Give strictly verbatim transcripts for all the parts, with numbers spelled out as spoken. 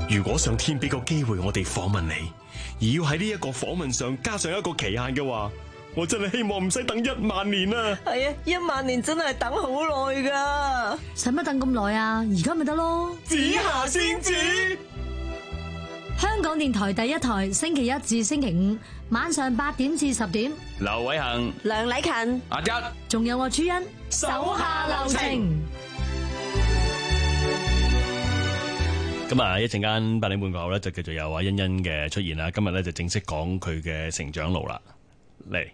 如果上天俾個機會我哋訪問你，而要喺呢一個訪問上加上一個期限嘅話，我真係希望唔使等一萬年啊！ 係啊，一萬年真係等好耐噶， 使乜等咁耐啊？而家咪得咯！ 紫霞仙子， 香港電台第一台，星期一至星期五晚上八點至十點。 劉偉恒、 梁禮勤、 阿一， 仲有我朱茵，手下留情。 咁啊，一陣間八點半過後咧，就繼續有阿欣欣嘅出現啦。今日咧就正式講佢嘅成長路啦。嚟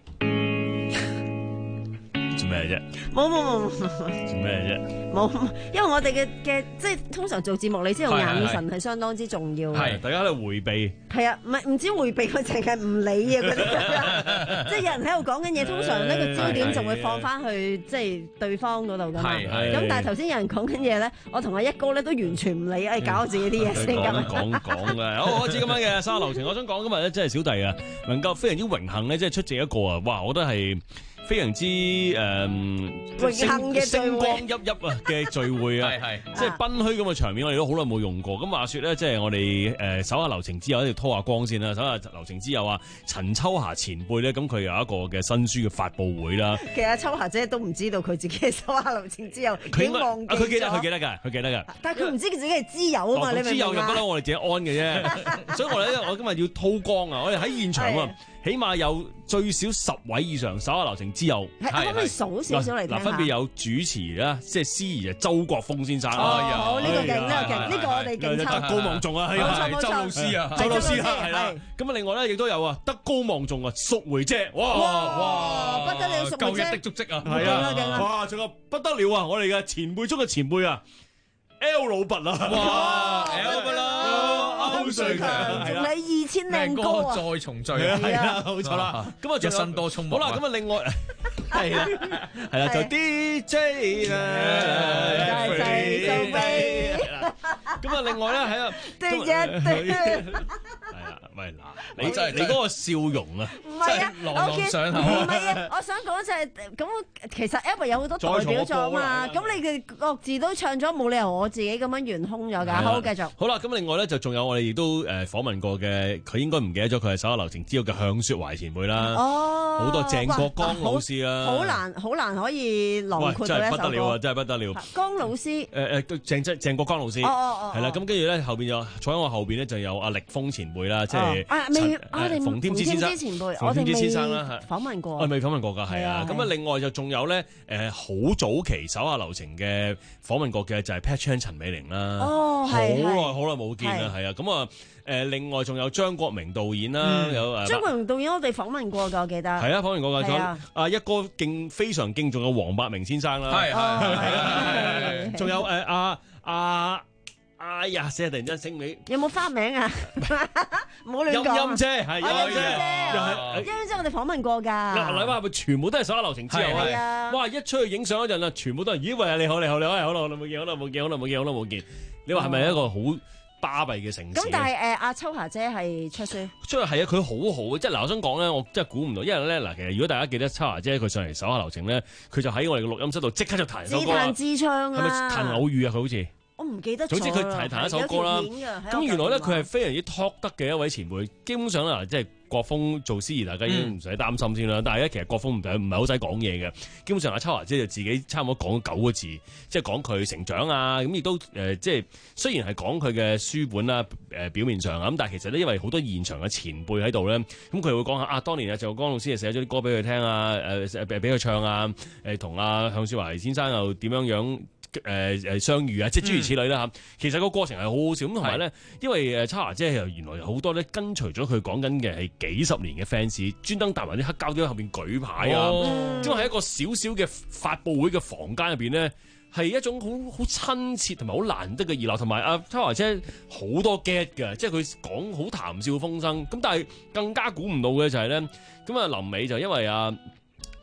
做咩啫？ 冇冇冇冇做咩啫？ 冇，因為我哋嘅嘅即係通常做節目，你知道眼神係相當之重要嘅。 係大家喺度迴避。 係啊，唔係唔知迴避，佢淨係唔理啊嗰啲。即係有人喺度講緊嘢，通常呢個焦點就會放翻去即係對方嗰度噶嘛。咁但係頭先有人講緊嘢咧，我同阿一哥咧都完全唔理，誒搞自己啲嘢先咁。 講講嘅，好開始咁樣嘅生活流程。我想講今日咧，真係小弟啊，能夠非常之榮幸咧，即係出席一個啊，哇！我覺得係非常之誒榮幸嘅星光熠熠啊嘅聚會啊，即係賓虛咁嘅場面，我哋都好耐冇用過。咁話説咧，即係我哋誒手下留情之友，一定拖下光先啦。手下留情之友啊，陳秋霞前輩咧，咁佢有一個嘅新書嘅發佈會啦。 其實秋霞姐都唔知道佢自己係手下留情之友，已經忘記咗。 佢記得，佢記得㗎，佢記得㗎。 但係佢唔知佢自己係知友啊嘛，你明唔明啊？知友就不嬲，我哋自己安嘅啫。所以我哋咧，我今日要韜光啊！我哋喺現場啊，起碼有最少十位以上手下留情之友。 可唔可以數少少嚟聽下？ 嗱，分別有主持啦，即係司儀啊，周國峰先生。 哦，呢個勁，呢個勁，呢個我哋勁抽。 德高望重啊，係啊，周老師啊，周老師係啦。咁啊，另外咧亦都有啊，德高望重啊，淑梅姐，哇哇，不得了，淑梅姐， 舊日的足跡啊， 係啊，哇，仲有不得了啊，我哋嘅前輩中嘅前輩啊 ，L 老拔啊， 哇 ，L 拔啦，歐瑞強， 仲有二千靚歌啊， 再重聚啊，係啊，冇錯啦。咁啊， 一身多葱。 好啦，咁啊，另外係啦，係啦，就 D J 啦，大細到飛。咁啊，另外咧喺啊， 對一對。 係啊，喂嗱，你真係你嗰個笑容啊， 唔係啊， 朗朗上口。 唔係啊，我想講就係咁，其實 Albert 有好多代表作嘛，咁你哋各自都唱咗，冇理由我自己咁樣懸空咗㗎。好，繼續。 好啦，咁另外咧就仲有我哋亦都誒訪問過嘅，佢應該唔記得咗佢係手下留情之後嘅向雪懷前輩啦。 哦， 好多鄭國江老師啊， 好難好難可以囊括到一首歌。 真係不得了啊！真係不得了。 江老師，誒誒鄭鄭鄭國江老師，係啦。咁跟住咧後邊有坐喺我後邊咧就有阿力峰前輩啦，即係未我哋馮添枝先生， 前輩， 馮添枝先生啦， 訪問過， 我未訪問過㗎，係啊。咁啊，另外就仲有咧誒好早期手下留情嘅訪問過嘅就係 Pat Chan 陳美玲啦。 哦， 好耐好耐冇見啦，係啊。咁啊誒，另外仲有張國明導演啦，有誒張國明導演，我哋訪問過㗎，我記得。係啊，訪問過㗎。仲有啊一哥敬非常敬重嘅黃百鳴先生啦， 係係係。 仲有誒阿阿。哎呀！死啊！突然間醒起， 有冇花名啊？唔好亂講。 音音姐係音音姐，音音姐我哋訪問過㗎。 嗱，禮拜係咪全部都係手下留情之友啊？哇！一出去影相嗰陣啊，全部都係咦喂！你好，你好，你好，好耐好耐冇見，好耐冇見，好耐冇見，好耐冇見。你話係咪一個好巴閉嘅城市？ 咁但係誒，阿秋霞姐係出書， 出係啊！佢好好即係嗱，我想講咧，我真係估唔到，因為咧嗱，其實如果大家記得秋霞姐佢上嚟手下留情咧，佢就喺我哋嘅錄音室度即刻就彈首歌， 自彈自唱啊！ 係咪彈偶遇啊？佢好似。 我唔記得咗。 總之佢彈彈一首歌啦。咁原來咧佢係非常之 talk 得嘅一位前輩。基本上啦，即係國峰做司儀，大家已經唔使擔心先啦。嗯、但係咧，其實國峰唔唔係好使講嘢嘅。基本上阿秋華姐就自己差唔多講咗九個字，即係講佢成長啊。咁亦都誒、呃，即係雖然係講佢嘅書本啦，誒、呃、表面上啊，咁但係其實咧，因為好多現場嘅前輩喺度咧，咁佢會講下啊，當年啊，鄭國江老師就寫咗啲歌俾佢聽啊，誒誒俾佢唱啊，誒同阿向少華先生又點樣樣。誒誒、呃、相遇啊，即係諸如此類啦嚇。嗯、其實個過程係好好笑咁，同埋咧，因為誒秋華姐又原來好多咧跟隨咗佢講緊嘅係幾十年嘅 fans，專登搭埋啲黑膠喺後邊舉牌啊，因為喺一個小小嘅發佈會嘅房間入邊咧，係一種好好親切同埋好難得嘅熱鬧，同埋阿秋華姐好多 get 嘅，即係佢講好談笑風生。咁但係更加估唔到嘅就係咧，咁啊臨尾就因為啊。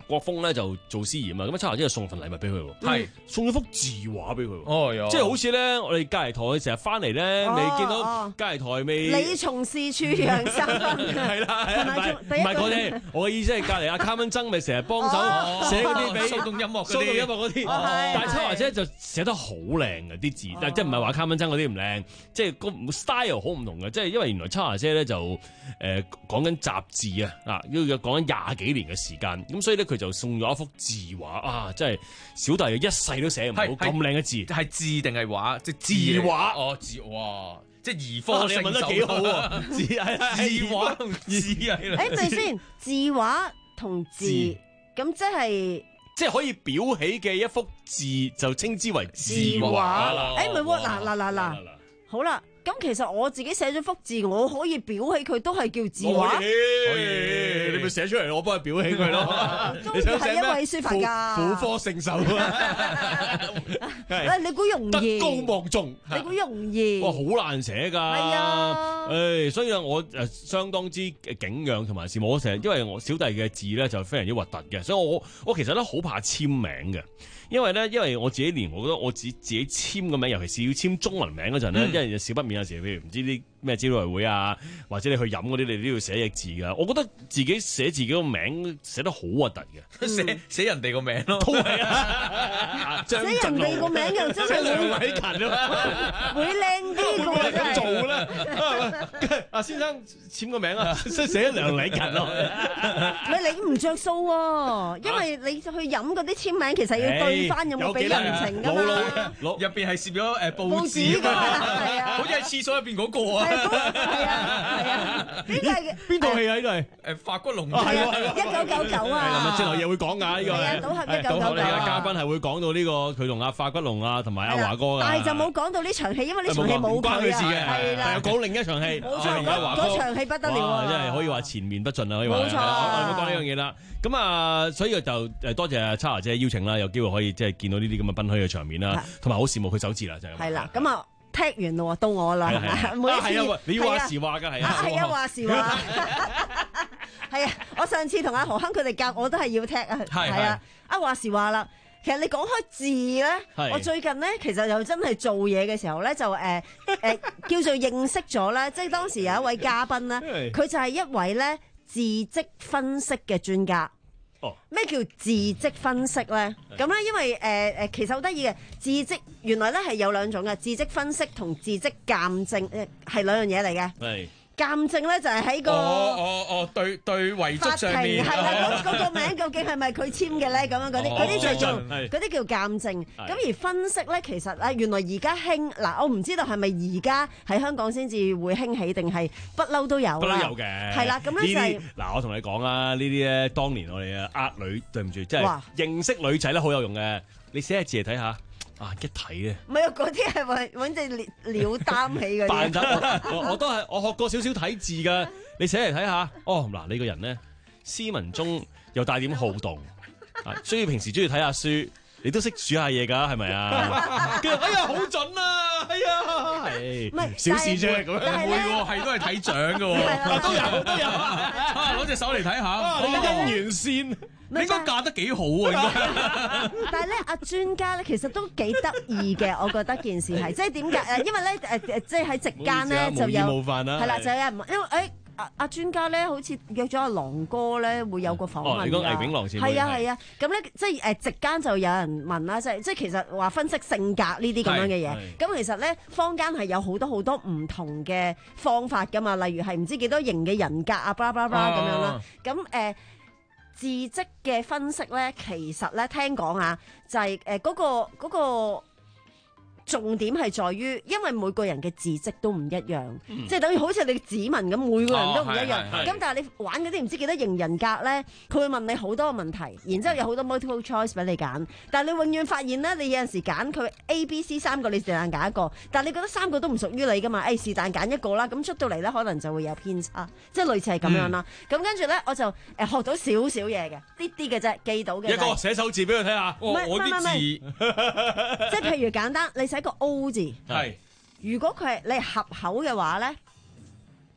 國峰咧就做司儀啊嘛，咁啊秋華姐就送份禮物俾佢喎，係送咗幅字畫俾佢， 哦， 即係好似咧我哋隔離台成日翻嚟咧，你見到隔離台未？ 你從事處楊三分係啦，係唔係唔係嗰啲？我嘅意思係隔離阿卡文曾咪成日幫手寫嗰啲俾騷動音樂、 騷動音樂嗰啲，但係秋華姐就寫得好靚嘅啲字，但即係唔係話卡文曾嗰啲唔靚，即係個 style 好唔同嘅，即係因為原來秋華姐咧就誒講緊雜誌啊，啊要講緊廿幾年嘅時間，咁所以咧佢就送咗一幅字畫啊，真係小弟一世都寫唔到咁靚嘅字， 係字定係畫？即係字畫哦，字哇！即係兒科你問得幾好喎？字係字畫同字係啦。 誒，咪先字畫同字，咁即係即係可以裱起嘅一幅字，就稱之為字畫啦。 誒，唔係喎，嗱嗱嗱嗱，好啦。咁其實我自己寫咗幅字，我可以裱起佢，都係叫字畫。 可以，你咪寫出嚟，我幫佢裱起佢咯。 你想係一位書法家， 婦科聖手啊！ 誒，你估容易？ 德高望重， 你估容易？ 哇，好難寫㗎。 係啊， 誒，所以啊，我誒相當之敬仰同埋羨慕我成日，因為我小弟嘅字咧就非常之核突嘅，所以我我其實咧好怕簽名嘅。因為咧，因為我自己連我覺得我自自己簽個名，尤其是要簽中文名嗰陣咧，因為少不免有時，譬如唔知啲咩招待會啊，或者你去飲嗰啲，你都要寫隻字噶。我覺得自己寫自己個名寫得好核突嘅， 寫寫人哋個名咯， 都係啊， 寫人哋個名又真係梁禮勤啊嘛， 會靚啲嘅喎，真係。 咁做啦，阿先生簽個名啊，即係寫梁禮勤咯。 咪你唔着數喎，因為你去飲嗰啲簽名，其實要對翻有冇俾人情㗎嘛。 入邊係攝咗誒報紙㗎嘛，係啊，好似喺廁所入邊嗰個啊。 係啊係啊，邊個係邊套戲啊？呢度係誒發骨龍， 係啊，一九九九啊。 咁啊，之後嘢會講㗎呢個。 係啊，賭俠一九九九。 我哋嘅嘉賓係會講到呢個佢同阿發骨龍啊，同埋阿華哥㗎。 但係就冇講到呢場戲，因為呢場戲冇關佢事嘅。 係啦， 講另一場戲。 冇錯，嗰場戲不得了啊！ 真係可以話前面不盡啊！可以話。 冇錯。 我哋冇講呢樣嘢啦。咁啊，所以就誒多謝秋華姐邀請啦，有機會可以即係見到呢啲咁嘅賓虛嘅場面啦，同埋好羨慕佢手字啦，就係咁。 係啦，咁啊踢完咯，到我啦，係咪？每一次你要話時話㗎，係啊， 係啊，話時話，係啊，我上次同阿何亨佢哋夾，我都係要踢啊，係啊，啊話時話啦。其實你講開字咧，我最近咧其實又真係做嘢嘅時候咧，就誒誒、呃呃、叫做認識咗咧，即係當時有一位嘉賓咧，佢就係一位咧字跡分析嘅專家。哦，咩叫字跡分析咧？咁咧，因為誒誒、呃，其實好得意嘅字跡，原來咧係有兩種嘅，字跡分析同字跡鑑證誒係兩樣嘢嚟嘅。係。鑑證咧就係喺個哦哦哦對對遺囑上面係啦，嗰嗰個名究竟係咪佢簽嘅咧？咁樣嗰啲嗰啲就叫嗰啲叫鑑證。咁而分析咧，其實咧原來而家興嗱，我唔知道係咪而家喺香港先至會興起，定係不嬲都有？ 不嬲有嘅。 係啦，咁咧就係嗱，我同你講啊，呢啲咧當年我哋啊呃女，對唔住，即係認識女仔咧好有用嘅。你寫下字嚟睇下。啊！一睇咧， 唔係啊，嗰啲係揾揾隻料擔起嗰啲。 扮得我我都係我學過少少睇字㗎。你寫嚟睇下。哦，嗱，你個人咧斯文中又帶點好動，啊，所以平時中意睇下書，你都識數下嘢㗎，係咪啊？跟住哎呀，好準啊！哎呀，係， 唔係小事啫，咁樣唔會喎，係都係睇獎㗎喎， 都有都有啊！攞隻手嚟睇下， 你姻緣線。 你應該嫁得幾好啊！應該， 但係咧，阿專家咧其實都幾得意嘅，我覺得件事係，即係點解？誒，因為咧誒誒，即係喺席間咧就有，係啦，就有人問，因為誒阿阿專家咧好似約咗阿郎哥咧會有個訪問㗎。哦，你講魏炳郎先。係啊係啊，咁咧即係誒席間就有人問啦，即係即係其實話分析性格呢啲咁樣嘅嘢。咁其實咧坊間係有好多好多唔同嘅方法㗎嘛，例如係唔知幾多型嘅人格啊，巴拉巴拉咁樣啦。咁誒。字跡嘅分析咧，其實咧聽講啊，就係誒嗰個嗰個重點係在於，因為每個人嘅字跡都唔一樣，嗯、即係等於好似你嘅指紋咁，每個人都唔一樣。咁、哦、但係你玩嗰啲唔知幾多型人格咧，佢會問你好多個問題，然之後有好多 multiple choice 俾你揀。但係你永遠發現咧，你有陣時揀佢 A、B、C 三個，你是但揀一個，但係你覺得三個都唔屬於你噶嘛？誒是但揀一個啦，咁出到嚟咧，可能就會有偏差，即係類似係咁樣啦。咁、嗯、跟住咧，我就誒學到少少嘢嘅，啲啲嘅啫，記到嘅。 一個寫手字俾佢睇下，我我啲字， 即係譬如簡單，你寫個 O 字， 係。 如果佢係你係合口嘅話咧，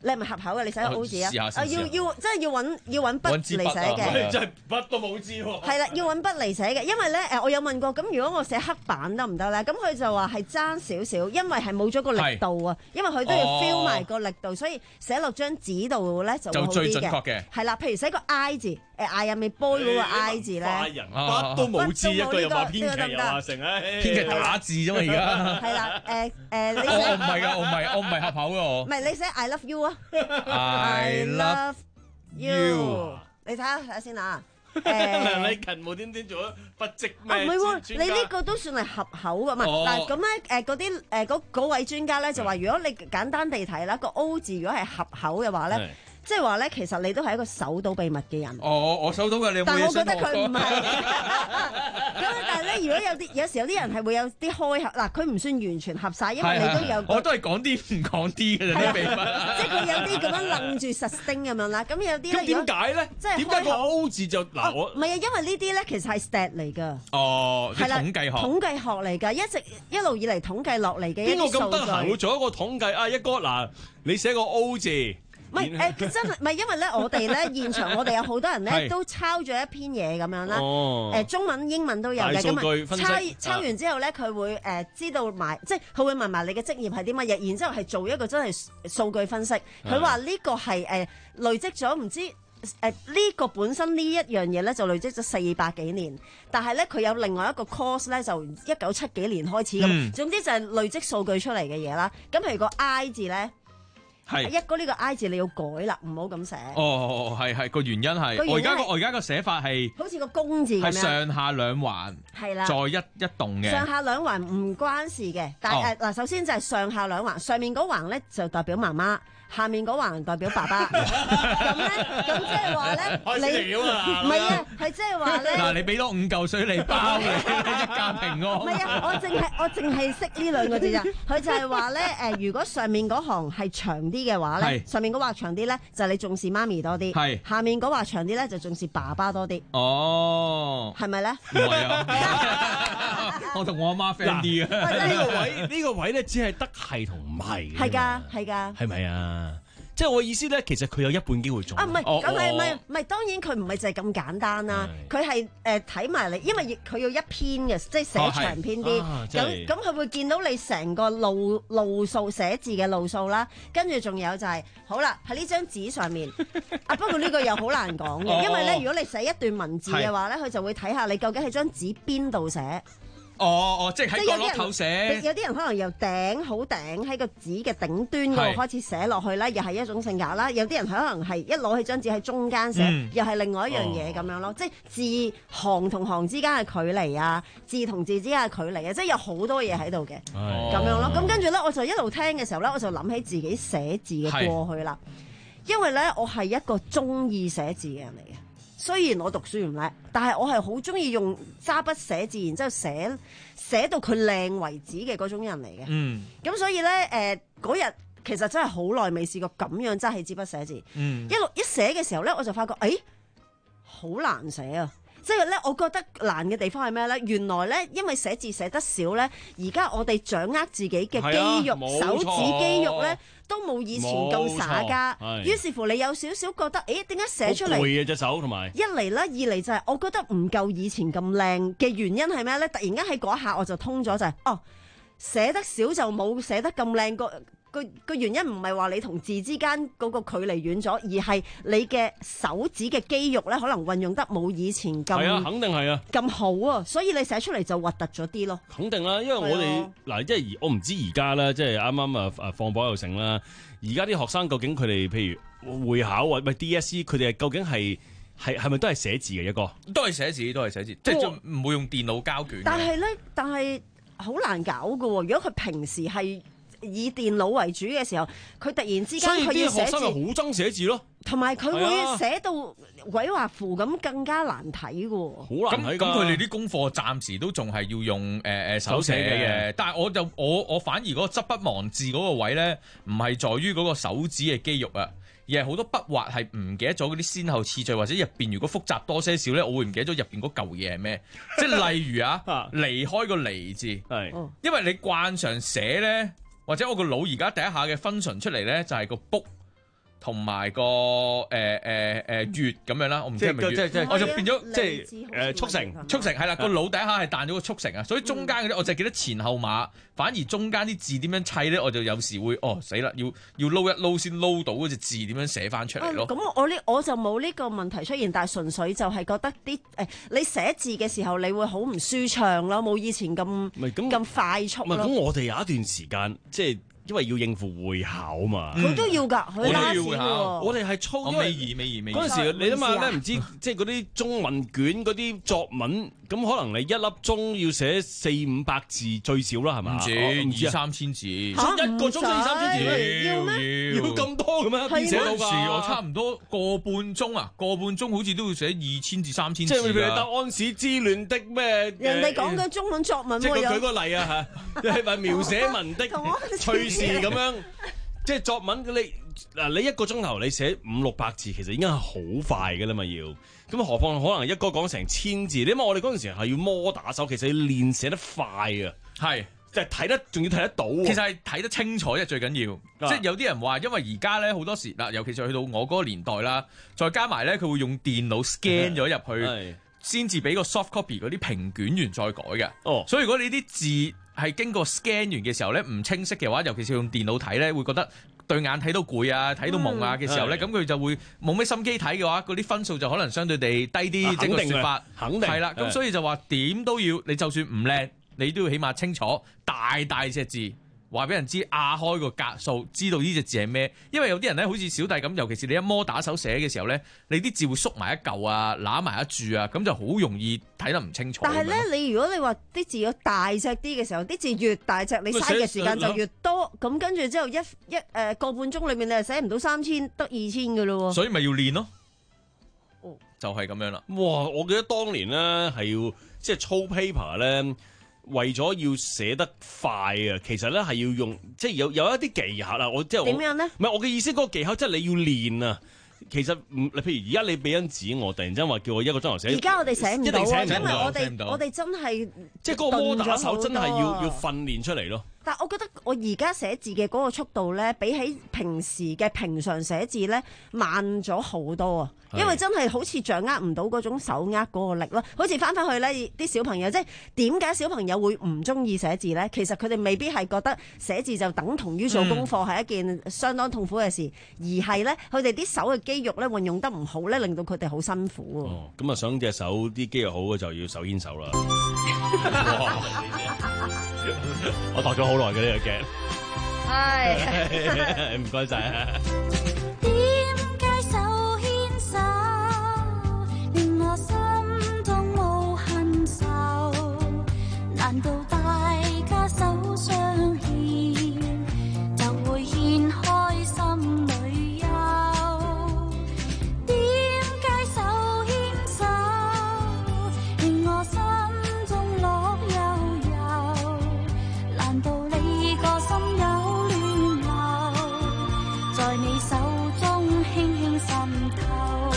你係咪合口嘅？你寫個 O 字啊？ 試下先啊要要即係要揾要揾筆嚟寫嘅。 真係筆都冇知喎。 係啦，要揾筆嚟寫嘅，因為咧誒，我有問過，咁如果我寫黑板得唔得咧？咁佢就話係爭少少，因為係冇咗個力度啊，因為佢都要 feel 埋個力度，所以寫落張紙度咧就會好啲嘅。 就最準確嘅。 係啦，譬如寫個 I 字，誒 I am a boy 嗰個 I 字咧。 快人筆都冇知，一個又話編劇又話成， 編劇打字啫嘛而家。 係啦，誒誒，你我我唔係㗎，我唔係我唔係合口嘅我。 唔係你寫 I love you 啊 I love you 你睇下睇下先啊。 梁禮勤無端端做咗筆跡咩？ 唔係喎，你呢個都算係合口噶嘛？嗱咁咧誒嗰啲誒嗰嗰位專家咧就話，如果你簡單地睇啦，個 O 字如果係合口嘅話咧。即係話咧，其實你都係一個搜到秘密嘅人。 哦，我搜到㗎，你有冇嘢？ 但係我覺得佢唔係。咁但係咧，如果有啲有時有啲人係會有啲開口，嗱佢唔算完全合晒，因為你都有。 我都係講啲唔講啲嘅啫，啲秘密。 即係佢有啲咁樣愣住實釘咁樣啦。咁有啲咧， 咁點解咧？ 即係點解個 O 字就嗱我？ 唔係啊，因為呢啲咧其實係 stat 嚟㗎。 哦，係統計學。 統計學嚟㗎，一直一路以嚟統計落嚟嘅一啲數據。 邊個咁得閒會做一個統計啊？一哥嗱，你寫個 O 字。 唔係誒，真係唔係因為咧，我哋咧現場我哋有好多人咧都抄咗一篇嘢咁樣啦。誒中文、英文都有嘅。咁啊抄抄完之後咧，佢會誒知道埋，即係佢會問埋你嘅職業係啲乜嘢，然之後係做一個真係數據分析。佢話呢個係誒累積咗唔知誒呢個本身呢一樣嘢咧就累積咗四百幾年，但係咧佢有另外一個 course 咧就一九七幾年開始咁。總之就係累積數據出嚟嘅嘢啦。咁譬如個 I 字咧。係一哥呢個 I 字你要改啦，唔好咁寫。 哦，係係個原因係我而家個我而家個寫法係好似個公字咁樣，係上下兩橫， 係啦， 再一一棟嘅。 上下兩橫唔關事嘅，但係誒嗱，首先就係上下兩橫，上面嗰橫咧就代表媽媽。下面嗰橫代表爸爸，咁咧，咁即係話咧，你唔係啊，係即係話咧。 嗱，你俾多五嚿水你包你一家平安。 唔係啊，我淨係我淨係識呢兩個字咋，佢就係話咧誒，如果上面嗰行係長啲嘅話咧，上面嗰橫長啲咧，就你重視媽咪多啲；係下面嗰橫長啲咧，就重視爸爸多啲。 哦， 係咪咧？ 唔係啊，我同我阿媽 friend 啲嘅。 呢個位呢個位咧，只係得係同唔係嘅。 係㗎，係㗎。 係咪啊？即係我意思咧，其實佢有一半機會中。 啊，唔係，咁係唔係唔係？當然佢唔係就係咁簡單啦。佢係誒睇埋你，因為佢要一篇嘅，即係寫長篇啲。咁咁佢會見到你成個路路數寫字嘅路數啦。跟住仲有就係好啦，喺呢張紙上面。啊，不過呢個又好難講嘅，因為咧，如果你寫一段文字嘅話咧，佢就會睇下你究竟喺張紙邊度寫。 哦哦，即係喺角落頭寫。 有啲人可能由頂好頂喺個紙嘅頂端嗰度開始寫落去啦，又係一種性格啦。有啲人可能係一攞起張紙喺中間寫，嗯、又係另外一樣嘢咁樣咯。哦、即係字行同行之間嘅距離啊，字同字之間嘅距離啊，即係有好多嘢喺度嘅咁樣咯。咁跟住咧，我就一路聽嘅時候咧，我就諗起自己寫字嘅過去啦。是因為咧，我係一個中意寫字嘅人嚟嘅。雖然我讀書唔叻，但係我係好中意用揸筆寫字，然之後寫寫到佢靚為止嘅嗰種人嚟嘅。嗯，咁所以咧，誒嗰日其實真係好耐未試過咁樣揸起支筆寫字。嗯，一路一寫嘅時候咧，我就發覺，誒好難寫啊！即係咧，我覺得難嘅地方係咩咧？原來咧，因為寫字寫得少咧，而家我哋掌握自己嘅肌肉、啊、手指肌肉咧，都冇以前咁耍家。於是乎，你有少少覺得，誒點解寫出嚟攰嘅隻手同埋一嚟啦，二嚟就係我覺得唔夠以前咁靚嘅原因係咩咧？突然間喺嗰下我就通咗就係、是，哦寫得少就冇寫得咁靚個。個個原因唔係話你同字之間嗰個距離遠咗，而係你嘅手指嘅肌肉咧，可能運用得冇以前咁係啊，肯定係啊， 咁好啊，所以你寫出嚟就核突咗啲咯。 肯定啦，因為我哋嗱、啊，即係我唔知而家咧，即係啱啱啊啊放榜又成啦。而家啲學生究竟佢哋譬如會考或咪 D S E， 佢哋究竟係係係咪都係寫字嘅一個？ 都係寫字，都係寫字，即係唔會用電腦交卷。 但係咧，但係好難搞㗎喎。如果佢平時係以電腦為主嘅時候，佢突然之間佢要寫字， 學生係好憎寫字咯， 同埋佢會寫到鬼畫符咁，更加難睇嘅。 好難睇㗎。 咁佢哋啲功課暫時都仲係要用誒誒、呃、手寫嘅，但係我就我我反而嗰個執筆忘字嗰個位咧，唔係在於嗰個手指嘅肌肉啊，而係好多筆畫係唔記得咗嗰啲先後次序，或者入邊如果複雜多些少咧，我會唔記得咗入邊嗰嚿嘢係咩？即係例如啊，離開個離字，係，因為你慣常寫咧。或者我個腦而家第一下嘅分純出嚟咧，就係個 book， 同埋個誒誒誒月咁樣啦，我唔知係咪月， 即係我就變咗即係誒速成速成係啦，個腦第一下係彈咗個速成啊，所以中間嗰啲我就記得前後碼，反而中間啲字點樣砌咧，我就有時會哦死啦，要要撈一撈先撈到嗰隻字點樣寫翻出嚟咯。 咁、啊、我呢我就冇呢個問題出現，但係純粹就係覺得啲誒、哎、你寫字嘅時候你會好唔舒暢咯，冇以前咁咁快速咯。 咁我哋有一段時間即係。因為要應付會考嘛， 佢都要㗎，佢拉線喎。 我哋係操， 我尾二尾二尾二。 嗰陣時你諗下咧，唔知即係嗰啲中文卷嗰啲作文，咁可能你一粒鐘要寫四五百字最少啦，係咪？ 唔止二三千字，一個鐘寫二三千字， 要咩？ 要咁多嘅咩？ 係寫到時我差唔多個半鐘啊，個半鐘好似都要寫二千至三千字。 即係譬如答安史之亂的咩？ 人哋講緊中文作文， 即係舉個例啊嚇，係咪描寫文的趣事咁樣？即係作文你嗱，你一個鐘頭你寫五六百字，其實已經係好快嘅啦嘛，要咁何況可能一個講成千字，因為我哋嗰陣時係要摩打手，其實要練寫得快啊， 係即係睇得仲要睇得到， 其實係睇得清楚啫，最緊要。即係有啲人話，因為而家咧好多時嗱，尤其是去到我嗰個年代啦，再加埋咧佢會用電腦 scan 咗入去，先至俾個 soft copy 嗰啲評卷員再改嘅。哦，所以如果你啲字係經過 scan 完嘅時候咧，唔清晰嘅話，尤其是用電腦睇咧，會覺得對眼睇到攰啊，睇到蒙啊嘅時候咧，咁佢、嗯、就會冇咩心機睇嘅話，嗰啲分數就可能相對地低啲。即係個説法， 肯定係啦。咁所以就話點都要，你就算唔靚，你都要起碼清楚大大隻字。話俾人知，壓開個格數，知道呢隻字係咩？因為有啲人咧，好似小弟咁，尤其是你一摩打手寫嘅時候咧，你啲字會縮埋一嚿啊，揦埋一注啊，咁就好容易睇得唔清楚。 但係咧，你如果你話啲字要大隻啲嘅時候，啲字越大隻，你嘥嘅時間就越多。咁跟住之後一一誒、呃、個半鐘裏面，你係寫唔到三千，得二千嘅咯喎。 所以咪要練咯。哦，就係咁樣啦。 哇！我記得當年咧係要即係操 paper 咧。為咗要寫得快啊，其實咧係要用即係有有一啲技巧啦。我即係點樣咧？ 唔係我嘅意思，嗰個技巧即係你要練啊。其實唔，你譬如而家你俾張紙我，突然之間話叫我一個鐘頭寫， 而家我哋寫唔到啊，因為我哋到我哋真係即係嗰個摩打手真係要要訓練出嚟咯。 但係我覺得我而家寫字嘅嗰個速度咧，比起平時嘅平常寫字咧慢咗好多啊！因為真係好似掌握唔到嗰種手握嗰個力咯，好似翻返去咧啲小朋友，即係點解小朋友會唔中意寫字咧？其實佢哋未必係覺得寫字就等同於做功課係一件相當痛苦嘅事，而係咧佢哋啲手嘅肌肉咧運用得唔好咧，令到佢哋好辛苦。 哦，咁啊想隻手啲肌肉好嘅就要手牽手啦。我度咗好耐嘅呢個鏡，係唔該晒啊！ 點解手牽手，令我心中無恨愁？難道大家手相牽，就會掀開心裏憂？點解手牽手，令我心中樂悠悠？難道你個心有亂流，在你手中輕輕滲透？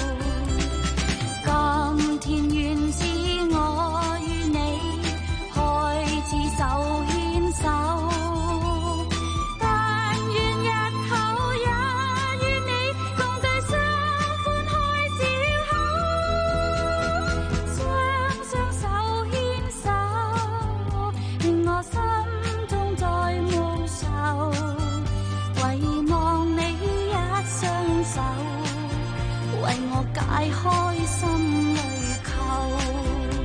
今天願是我與你開始手牽手，但願日後也與你共對相歡開笑口，雙雙手牽手，令我心中再無愁，遺忘你一雙手，為我解開心裏扣。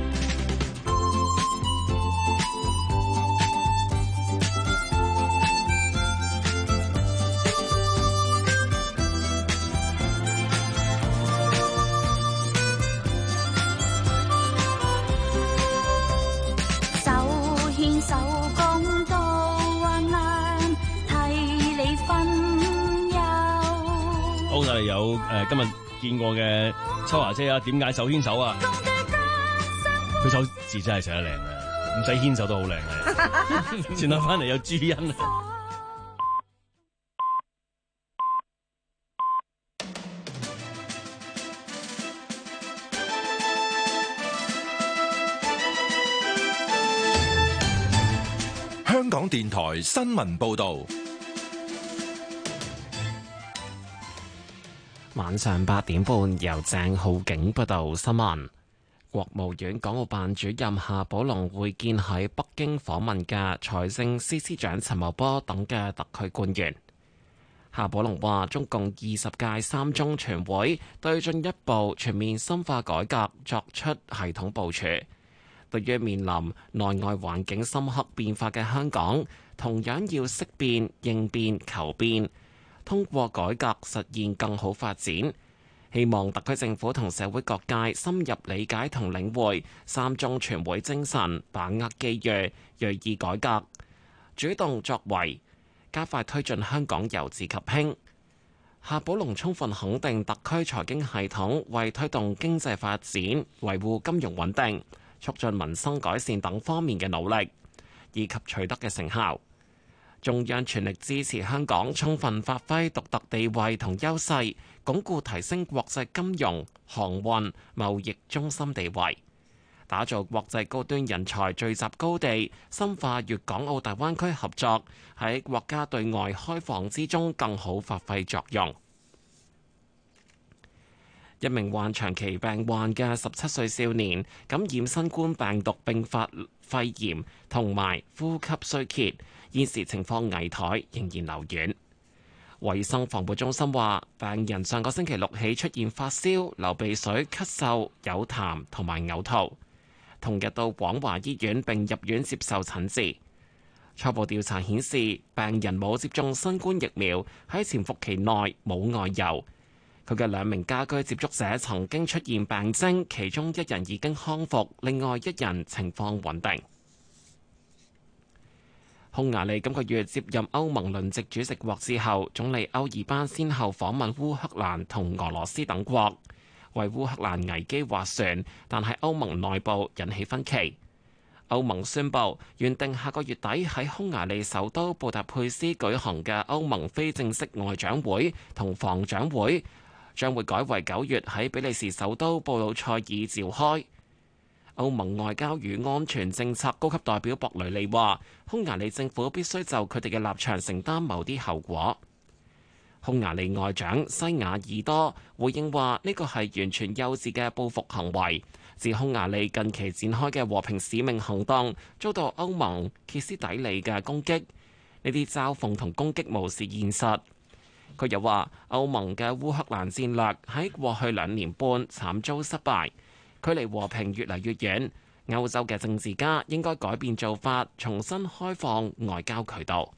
手牽手共度患難，替你分憂。 好，就係有誒今日見過嘅秋華姐啊，點解手牽手啊？佢手字真係寫得靚啊，唔使牽手都好靚啊！轉頭翻嚟有朱茵啊！ 香港電台新聞報導。 晚上八點半，由鄭浩景報道新聞。國務院港澳辦主任夏寶龍會見喺北京訪問嘅財政司司長陳茂波等嘅特區官員。夏寶龍話：中共二十屆三中全會對進一步全面深化改革作出系統部署。對於面臨內外環境深刻變化嘅香港，同樣要識變、應變、求變，通過改革實現更好發展。希望特區政府同社會各界深入理解同領會三中全會精神，把握機遇，銳意改革，主動作為，加快推進香港由治及興。夏寶龍充分肯定特區財經系統為推動經濟發展、維護金融穩定、促進民生改善等方面嘅努力，以及取得嘅成效。中央全力支持香港充分發揮獨特地位同優勢，鞏固提升國際金融、航運、貿易中心地位，打造國際高端人才聚集高地，深化粵港澳大灣區合作，喺國家對外開放之中更好發揮作用。一名患長期病患嘅十七歲少年感染新冠病毒並發肺炎同埋呼吸衰竭，現時情況危殆，仍然留院。衛生防護中心話，病人上個星期六起出現發燒、流鼻水、咳嗽、有痰同埋嘔吐，同日到廣華醫院並入院接受診治。初步調查顯示，病人冇接種新冠疫苗，喺潛伏期內冇外遊。佢嘅兩名家居接觸者曾經出現病徵，其中一人已經康復，另外一人情況穩定。匈牙利今個月接任歐盟輪值主席國之後，總理歐爾班先後訪問烏克蘭同俄羅斯等國，為烏克蘭危機斡旋，但係歐盟內部引起分歧。歐盟宣布原定下個月底喺匈牙利首都布達佩斯舉行嘅歐盟非正式外長會同防長會，將會改為九月喺比利時首都布魯塞爾召開。歐盟外交與安全政策高級代表博雷利話，匈牙利政府必須就佢哋嘅立場承擔某啲後果。匈牙利外長西雅爾多回應話，呢個係完全幼稚嘅報復行為，自匈牙利近期展開嘅和平使命行動遭到歐盟歇斯底里嘅攻擊，呢啲嘲諷同攻擊無視現實。佢又話，歐盟嘅烏克蘭戰略喺過去兩年半慘遭失敗，距離和平越嚟越遠，歐洲嘅政治家應該改變做法，重新開放外交渠道。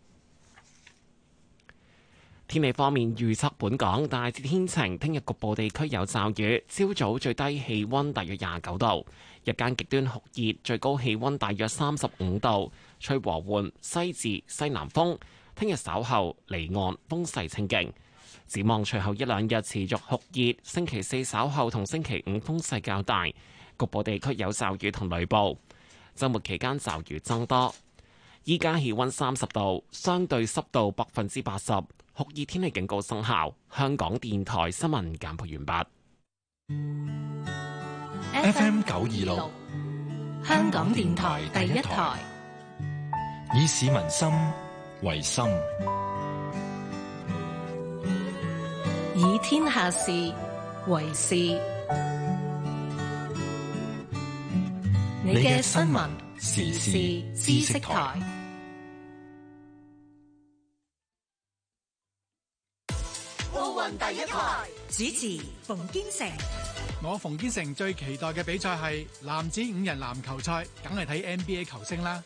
天氣方面預測，本港大致天晴，聽日局部地區有驟雨，朝早最低氣溫大約廿九度，日間極端酷熱，最高氣溫大約三十五度，吹和緩西至西南風。聽日稍後離岸風勢清勁，展望隨後一兩日持續酷熱，星期四稍後同星期五風勢較大，局部地區有驟雨同雷暴，週末期間驟雨增多。依家氣溫三十度，相對濕度百分之八十，酷熱天氣警告生效。香港電台新聞簡報完畢。 F M 九二六， 香港電台第一台， 以市民心為心， 以天下事為事。你嘅新聞時事知識台， 奧運第一台主持馮堅成。 我馮堅成最期待嘅比賽係男子五人籃球賽，梗係睇 N B A 球星啦。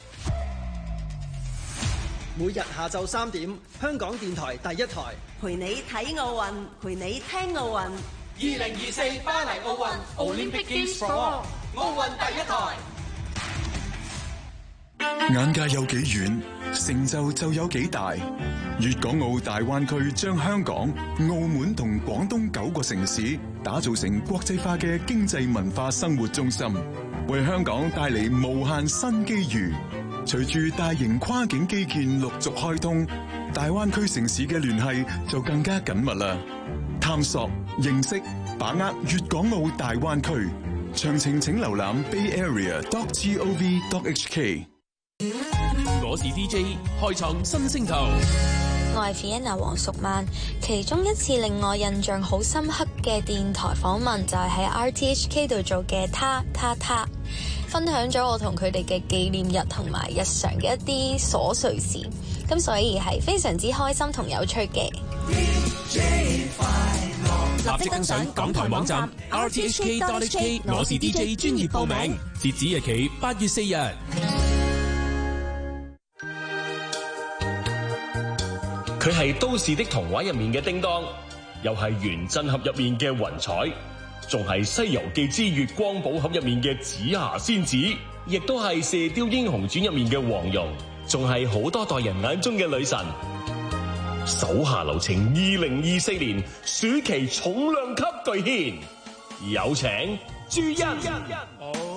每日下晝三點，香港電台第一台陪你睇奧運，陪你聽奧運。 二零二四巴黎奧運 Olympic Games for All， 奧運第一台。 眼界有幾遠，成就就有幾大。粵港澳大灣區將香港、澳門同廣東九個城市打造成國際化嘅經濟文化生活中心，為香港帶嚟無限新機遇。隨住大型跨境基建陸續開通，大灣區城市嘅聯繫就更加緊密啦。探索、認識、把握粵港澳大灣區，詳情請瀏覽 bay area dot gov dot h k。 我是 D J， 開創新星途。 我係 Fiona 黃淑曼。其中一次令我印象好深刻嘅電台訪問就係喺 R T H K 度做嘅他他他，分享咗我同佢哋嘅紀念日同埋日常嘅一啲瑣碎事，咁所以係非常之開心同有趣嘅。 立即登上港台網站 R T H K dot H K， 我是 D J 專業報名，截止日期八月四日。 佢係都市的童話入面嘅叮當，又係原振俠入面嘅雲彩，仲係《西遊記之月光寶盒》入面嘅紫霞仙子，亦都係《射雕英雄傳》入面嘅黃蓉，仲係好多代人眼中嘅女神。手下留情二零二四年暑期重量級巨獻，有請朱茵。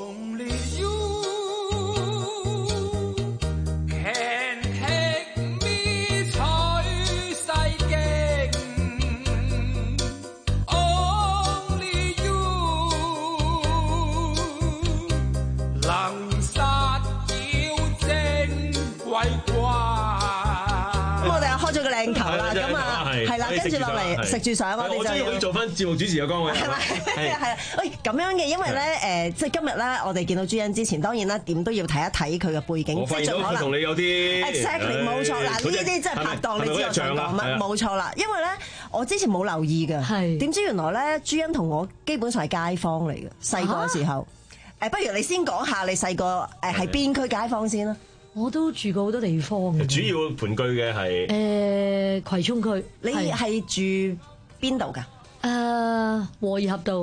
鏡頭啦，咁啊，係啦，跟住落嚟食住相，我哋就我可以做翻節目主持嘅崗位，係咪？ 係啊係啊，喂，咁樣嘅，因為咧誒，即係今日咧，我哋見到朱茵之前，當然啦，點都要睇一睇佢嘅背景，即係盡可能同你有啲 exactly 冇錯啦，呢啲真係拍檔，你知我想講乜？冇錯啦，因為咧，我之前冇留意㗎，點知原來咧，朱茵同我基本上係街坊嚟嘅，細個嘅時候。誒，不如你先講下你細個誒係邊區街坊先啦。 我都住過好多地方嘅。 主要盤踞嘅係誒葵涌區。 你係住邊度㗎？ 誒和宜合道。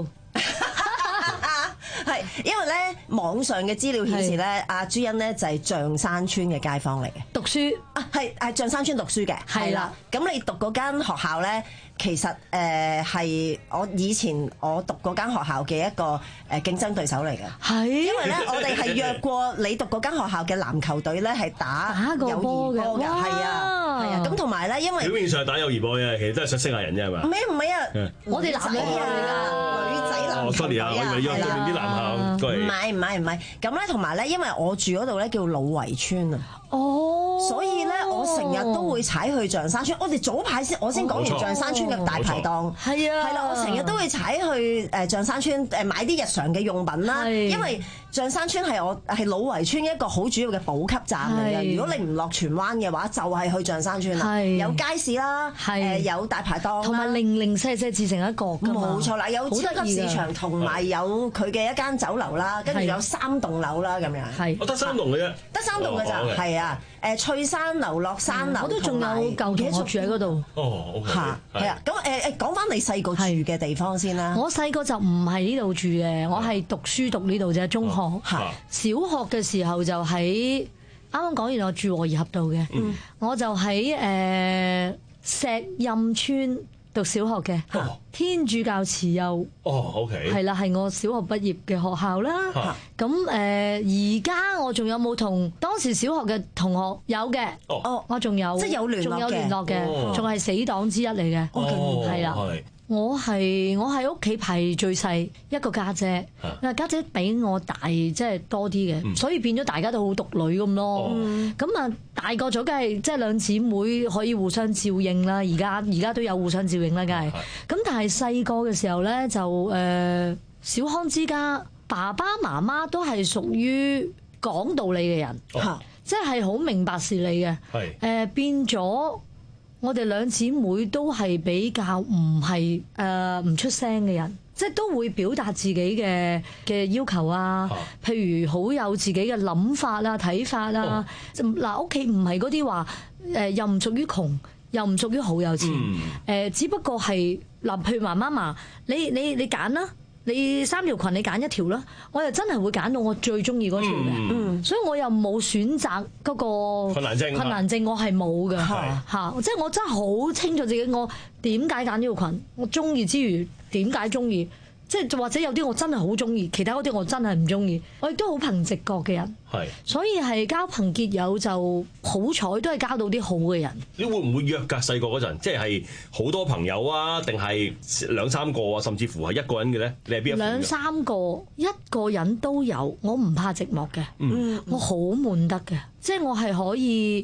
係，因為咧網上嘅資料顯示咧，阿朱茵咧就係象山村嘅街坊嚟嘅。 讀書啊，係係象山村讀書嘅。係啦。咁你讀嗰間學校咧，其實誒係我以前我讀嗰間學校嘅一個誒競爭對手嚟嘅。係。因為咧，我哋係約過你讀嗰間學校嘅籃球隊咧，係打友誼波嘅。係啊，係啊。咁同埋咧，因為表面上打友誼波啫，其實都係想識下人啫，係嘛？ 唔係唔係啊，我哋男仔啊，女仔籃球隊啊。哦，sorry啊，我以為約對面啲男校。唔係唔係唔係，咁咧同埋咧，因為我住嗰度咧叫老圍村啊，哦，所以咧我成日都會踩去象山村。我哋早排先，我先講完象山村嘅大排檔，係啊，係啦，我成日都會踩去誒象山村誒買啲日常嘅用品啦，因為象山村係我係老圍村一個好主要嘅補給站嚟嘅。如果你唔落荃灣嘅話，就係去象山村啦，有街市啦，誒有大排檔， 同埋零零舍舍自成一個㗎嘛， 冇錯啦，有超級市場同埋有佢嘅一間酒樓啦，跟住有三棟樓啦咁樣。係， 我得三棟嘅啫， 得三棟嘅咋，係啊，誒翠山樓、落山樓， 我都仲有舊同學住喺嗰度。 哦，OK， 嚇，係啊，咁誒誒講翻你細個住嘅地方先啦。 我細個就唔係呢度住嘅，我係讀書讀呢度啫，中學。小學嘅時候就喺啱啱講完，我住和宜合道嘅，我就喺誒石蔭村讀小學嘅，天主教慈幼。 哦，OK， 係啦，係我小學畢業嘅學校啦。咁誒，而家我仲有冇同當時小學嘅同學有嘅？哦，我仲有， 即係有聯絡嘅， 仲有聯絡嘅，仲係死黨之一嚟嘅。係啦，我係我係屋企排最細一個家姐，家姐比我大即係多啲嘅，所以變咗大家都好獨女咁咯。咁啊大個咗，梗係即係兩姊妹可以互相照應啦。而家而家都有互相照應啦，梗係。咁但係細個嘅時候咧，就誒小康之家，爸爸媽媽都係屬於講道理嘅人，即係好明白事理嘅。誒變咗。我哋兩姊妹都係比較唔係誒唔出聲嘅人，即係都會表達自己嘅嘅要求啊。譬如好有自己嘅諗法啊、睇法啊。嗱，屋企唔係嗰啲話誒，又唔屬於窮，又唔屬於好有錢。誒、嗯，只不過係嗱，譬如媽媽話你你你揀啦。你三條裙你揀一條啦，我又真係會揀到我最中意嗰條嘅，嗯、所以我又冇選擇嗰個困難症，困難症我係冇嘅嚇，即係我真係好清楚自己我點解揀呢條裙，我中意之餘點解中意。即係或者有啲我真係好中意，其他嗰啲我真係唔中意。我亦都好憑直覺嘅人，係是，所以係交朋結友就好彩，都係交到啲好嘅人。 你會唔會約㗎？細個嗰陣，即係好多朋友啊，定係兩三個啊，甚至乎係一個人嘅咧？你係邊一個？ 兩三個，一個人都有。我唔怕寂寞嘅，嗯，我好悶得嘅，即係我係可以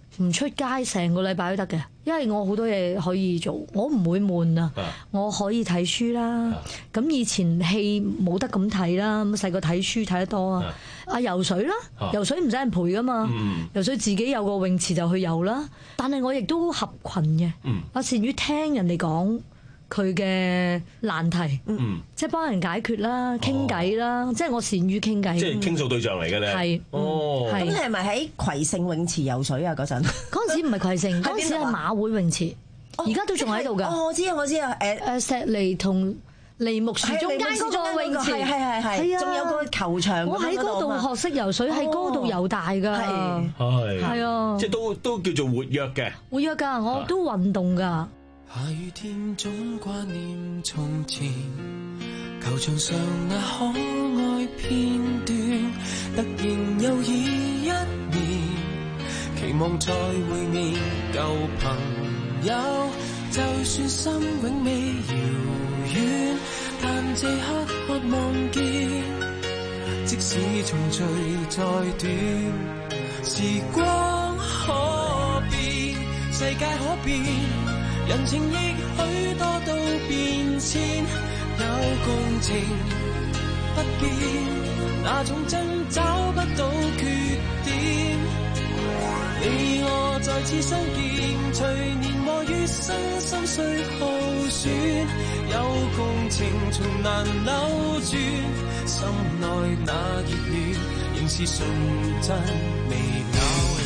唔出街成個禮拜都得嘅，因為我好多嘢可以做，我唔會悶啊。我可以睇書啦，咁以前戲冇得咁睇啦，咁細個睇書睇得多啊。啊游水啦，游水唔使人陪噶嘛，游水自己有個泳池就去游啦。但係我亦都好合群嘅，我善於聽人哋講佢嘅難題，嗯、即係幫人解決啦、傾偈啦，哦、即係我善於傾偈。 即係傾訴對象嚟嘅咧。係， 哦。咁你係咪喺葵盛泳池游水啊？嗰陣嗰陣時唔係葵盛，嗰陣時係馬會泳池，而家都仲喺度㗎。 哦，我知啊，我知啊。誒誒， 石梨同梨木樹中間嗰個泳池， 係係係係，仲有個球場。我喺嗰度學識游水，喺嗰度游大㗎。係係係啊， 即係都都叫做活躍嘅。 活躍㗎，我都運動㗎。 下雨天總掛念從前，球場上那可愛片段，突然又已一年，期望再會面舊朋友，就算心永未遙遠，但這刻渴望見，即使重聚再短，時光可變，世界可變，人情亦許多都變遷，有共情不變，那種真找不到缺點。你我再次相見，隨年和月生心碎耗損，有共情從難扭轉，心內那熱戀仍是純真未變。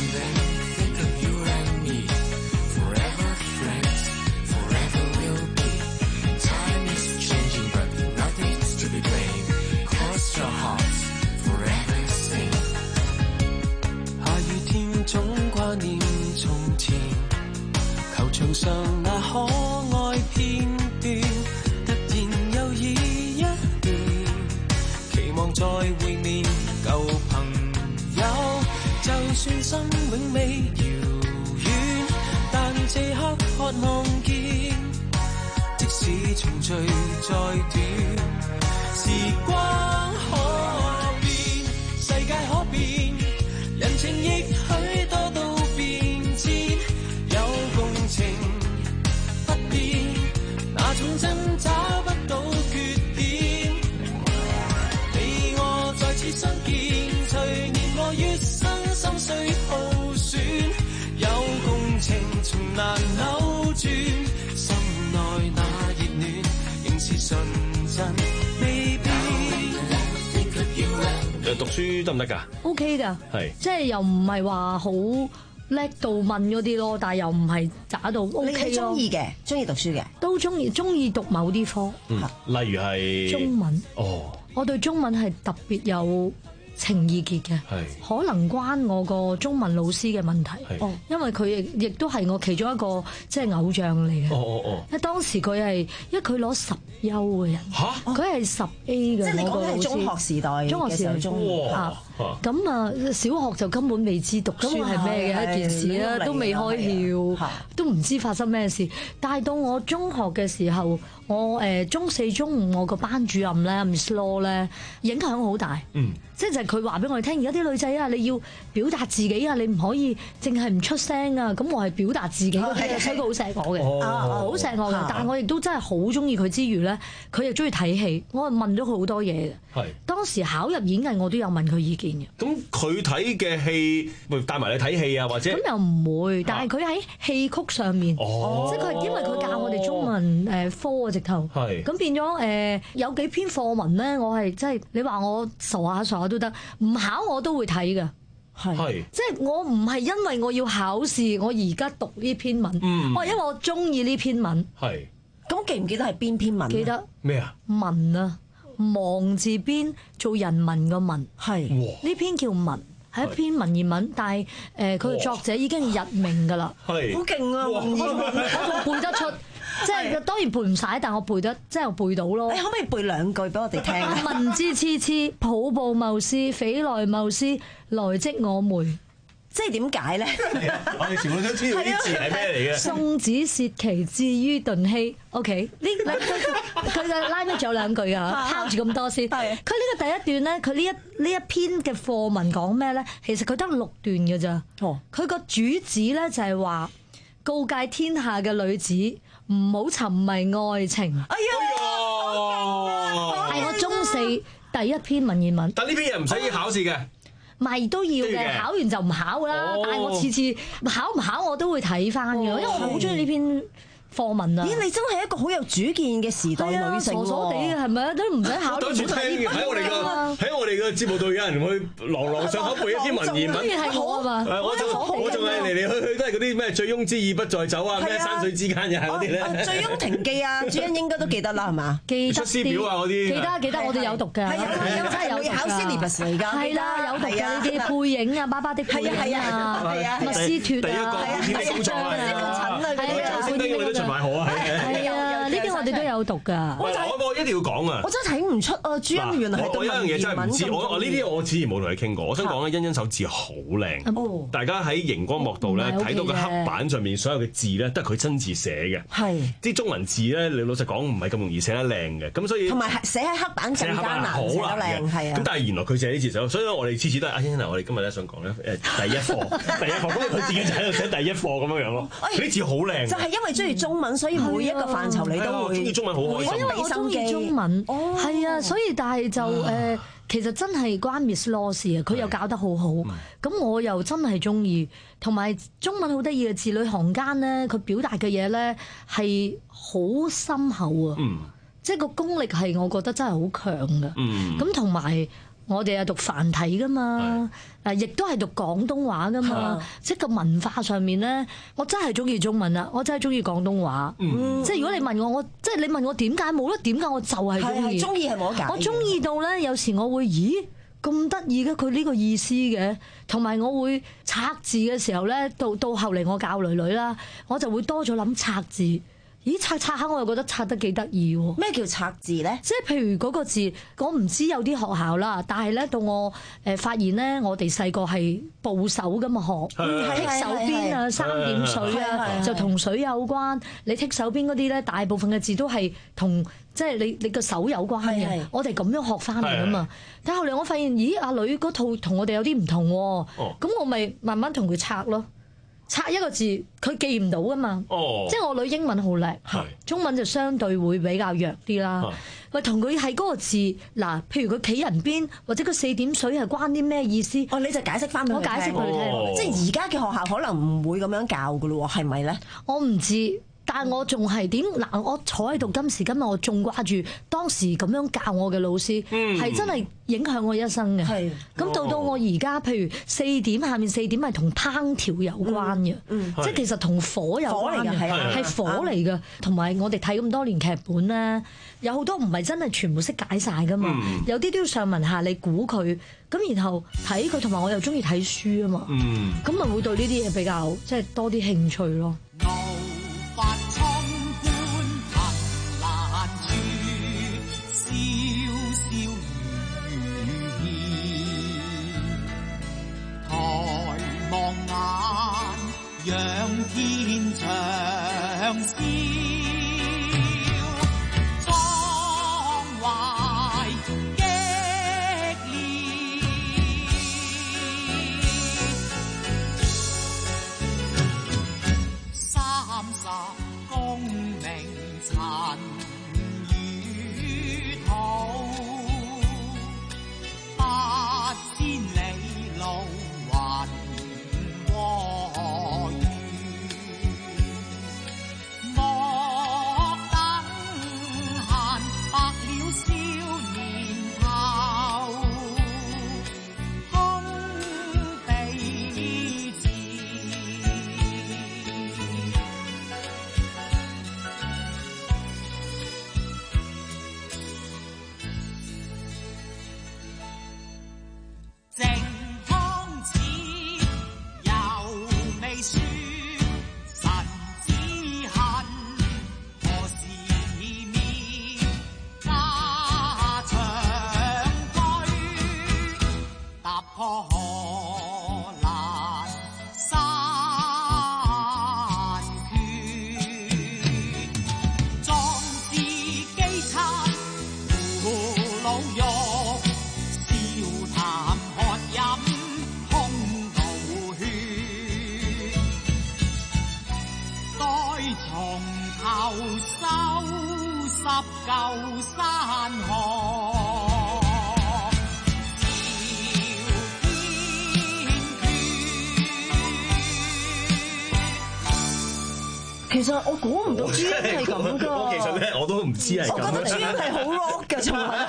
總掛念從前，球場上那可愛片段，突然又已一年，期望再會面舊朋友，就算心永未遙遠，但這刻渴望見，即使重聚再短，時光可變，世界可變，人情亦許多都變遷，有共情不變，那種真找不到缺點。你我再次相見，隨年和月生心碎耗損，有共情從難扭轉，心內那熱戀仍是純真未變。 誒讀書得唔得㗎 ？O K 㗎，係即係又唔係話好叻到問嗰啲咯，但係又唔係渣到 O K 咯。你中意嘅，中意讀書嘅， 都中意，中意讀某啲科。 嗯，例如係中文。 哦， 我對中文係特別有情意結嘅，可能關我個中文老師嘅問題，哦，因為佢亦亦都係我其中一個即係偶像嚟嘅。哦哦哦！因為當時佢係，因為佢攞十優嘅人，嚇，佢係十 A 嘅。 即係你講係中學時代， 中學時代中啊，咁啊，小學就根本未知讀書係咩嘅一件事啦，都未開竅，都唔知發生咩事。但係到我中學嘅時候，我誒中四、中五我個班主任咧 Miss Law 咧影響好大，嗯，即係就係佢話俾我哋聽，而家啲女仔啊，你要表達自己啊，你唔可以淨係唔出聲啊。咁我係表達自己嗰啲，所以佢好錫我嘅，好錫我嘅。但係我亦都真係好中意佢之餘咧，佢又中意睇戲，我係問咗佢好多嘢嘅。係當時考入演藝，我都有問佢意見嘅。 咁佢睇嘅戲，會帶埋你睇戲啊，或者咁又唔會，但係佢喺戲曲上面，哦、即係佢因為佢教我哋中文誒科啊，直頭係咁變咗誒、呃、有幾篇課文咧，我係即係你話我傻下傻下都得，唔考我都會睇㗎。係，即係我唔係因為我要考試，我而家讀呢篇文，嗯、我係因為我中意呢篇文。係， 咁記唔記得係邊篇文？ 記得咩啊？ 文啊，望字邊做人民個文，係呢篇叫文。係一篇文言文，但係誒佢嘅作者已經係日明㗎啦，係好勁啊！文言文我仲背得出，即係當然背唔晒，但我背得即係背到咯。 你可唔可以背兩句俾我哋聽？ 文之痴痴，抱抱謬思，匪來謬思，來即我梅。 即係點解咧？ 我哋全部都知道啲字係咩嚟嘅。 送子涉其至於頓兮 ，OK？呢佢佢嘅拉尾仲有兩句啊，拋住咁多先。佢呢個第一段咧，佢呢一呢一篇嘅課文講咩咧？其實佢得六段嘅咋。佢個主旨咧就係話告誡天下嘅女子唔好沉迷愛情。 哎呀， 係我中四第一篇文言文。 但呢篇嘢唔使考試嘅。 咪都要嘅，考完就唔考啦。但係我次次考唔考我都會睇翻嘅，因為我好中意呢篇課文啊！ 咦，你真係一個好有主見嘅時代女性喎！ 傻傻地嘅係咪？都唔使考。 等住聽嘅喺我哋個喺我哋個節目度有人去朗朗上口背一篇文言文。 當然係我啊嘛！ 我仲我仲係嚟嚟去去都係嗰啲咩醉翁之意不在酒啊，咩山水之間嘅嗰啲咧。 醉翁亭記啊，朱茵應該都記得啦，係嘛？ 記得出師表啊嗰啲。 記得記得，我哋有讀㗎。係啊，真係有考 syllabus 嚟㗎。 係啦，有讀㗎呢啲背影啊，爸爸的背影啊，密斯脱啊， 第一個天數啊， 係啊， 星丁我哋都循環好啊， 係啊，呢啲我哋都有讀㗎。 我我一定要講啊！ 我真係睇唔出啊，朱茵原來係讀文言文。我有一樣嘢真係唔知，我我呢啲我之前冇同你傾過。我想講咧，欣欣手字好靚，大家喺熒光幕度咧睇到個黑板上面所有嘅字咧，都係佢親自寫嘅。係啲中文字咧，你老實講唔係咁容易寫得靚嘅。咁所以同埋寫喺黑板更加難寫得靚，係啊。 咁但係原來佢寫啲字寫，所以我哋次次都係阿欣欣啊！我哋今日咧想講咧誒第一課，第一課，咁佢自己就喺度寫第一課咁樣樣咯。佢啲字好靚， 就係因為中意中文，所以每一個範疇你都會。 中意中文好開心， 因為我中意中文，係啊，所以但係就誒，其實真係關 Miss Law 事啊，佢又教得好好，咁我又真係中意，同埋中文好得意嘅字裏行間咧，佢表達嘅嘢咧係好深厚啊，即係個功力係我覺得真係好強㗎，咁同埋。我哋係讀繁體噶嘛，誒亦都係讀廣東話噶嘛，即係個文化上面咧，我真係中意中文啦，我真係中意廣東話。嗯、即係如果你問我，我即係你問我點解冇咧？點解我就係中意？ 中意係冇得揀。 我中意到咧，有時我會咦咁得意嘅佢呢個意思嘅，同埋我會拆字嘅時候咧，到到後嚟我教女女啦，我就會多咗諗拆字。咦，拆拆下我又覺得拆得幾得意喎！ 咩叫拆字咧？ 即係譬如嗰個字，我唔知有啲學校啦，但係咧到我誒發現咧，我哋細個係部首咁嘛學，剔手邊啊、三點水啊，就同水有關。你剔手邊嗰啲咧，大部分嘅字都係同即係你你個手有關嘅。我哋咁樣學翻嚟噶嘛。但係後嚟我發現，咦，阿女嗰套同我哋有啲唔同喎。咁我咪慢慢同佢拆咯。拆一個字，佢記唔到噶嘛？哦、即係我女英文好叻，是中文就相對會比較弱啲啦。喂，同佢係嗰個字，嗱，譬如佢企人邊，或者佢四點水係關啲咩意思？ 哦，你就解釋翻俾佢聽。我解釋俾佢聽，哦、即係而家嘅學校可能唔會咁樣教噶咯喎，係咪咧？我唔知。但係我仲係點嗱？我坐喺度今時今日，我仲掛住當時咁樣教我嘅老師，係、嗯、真係影響我一生嘅。係咁到到我而家，譬如四點下面四點係同烹調有關嘅，嗯嗯、即係其實同火有關嘅，係火嚟嘅。同埋我哋睇咁多年劇本咧，有好多唔係真係全部識解晒噶嘛，嗯、有啲都要上文下理估佢，咁然後睇佢，同埋我又中意睇書啊嘛，咁咪、嗯、會對呢啲嘢比較即係多啲興趣咯。 發蒼觀憑欄處，蕭蕭如兒。抬望眼，仰天長嘯，壯懷激烈。三十功名塵與土，八千里路雲和雨。莫等閒，白了少年頭，空悲志。 頭收拾舊山河。 其實我估唔到朱茵係咁噶。 我其實咧我都唔知係咁。 我覺得朱茵係好 rock 嘅，從來。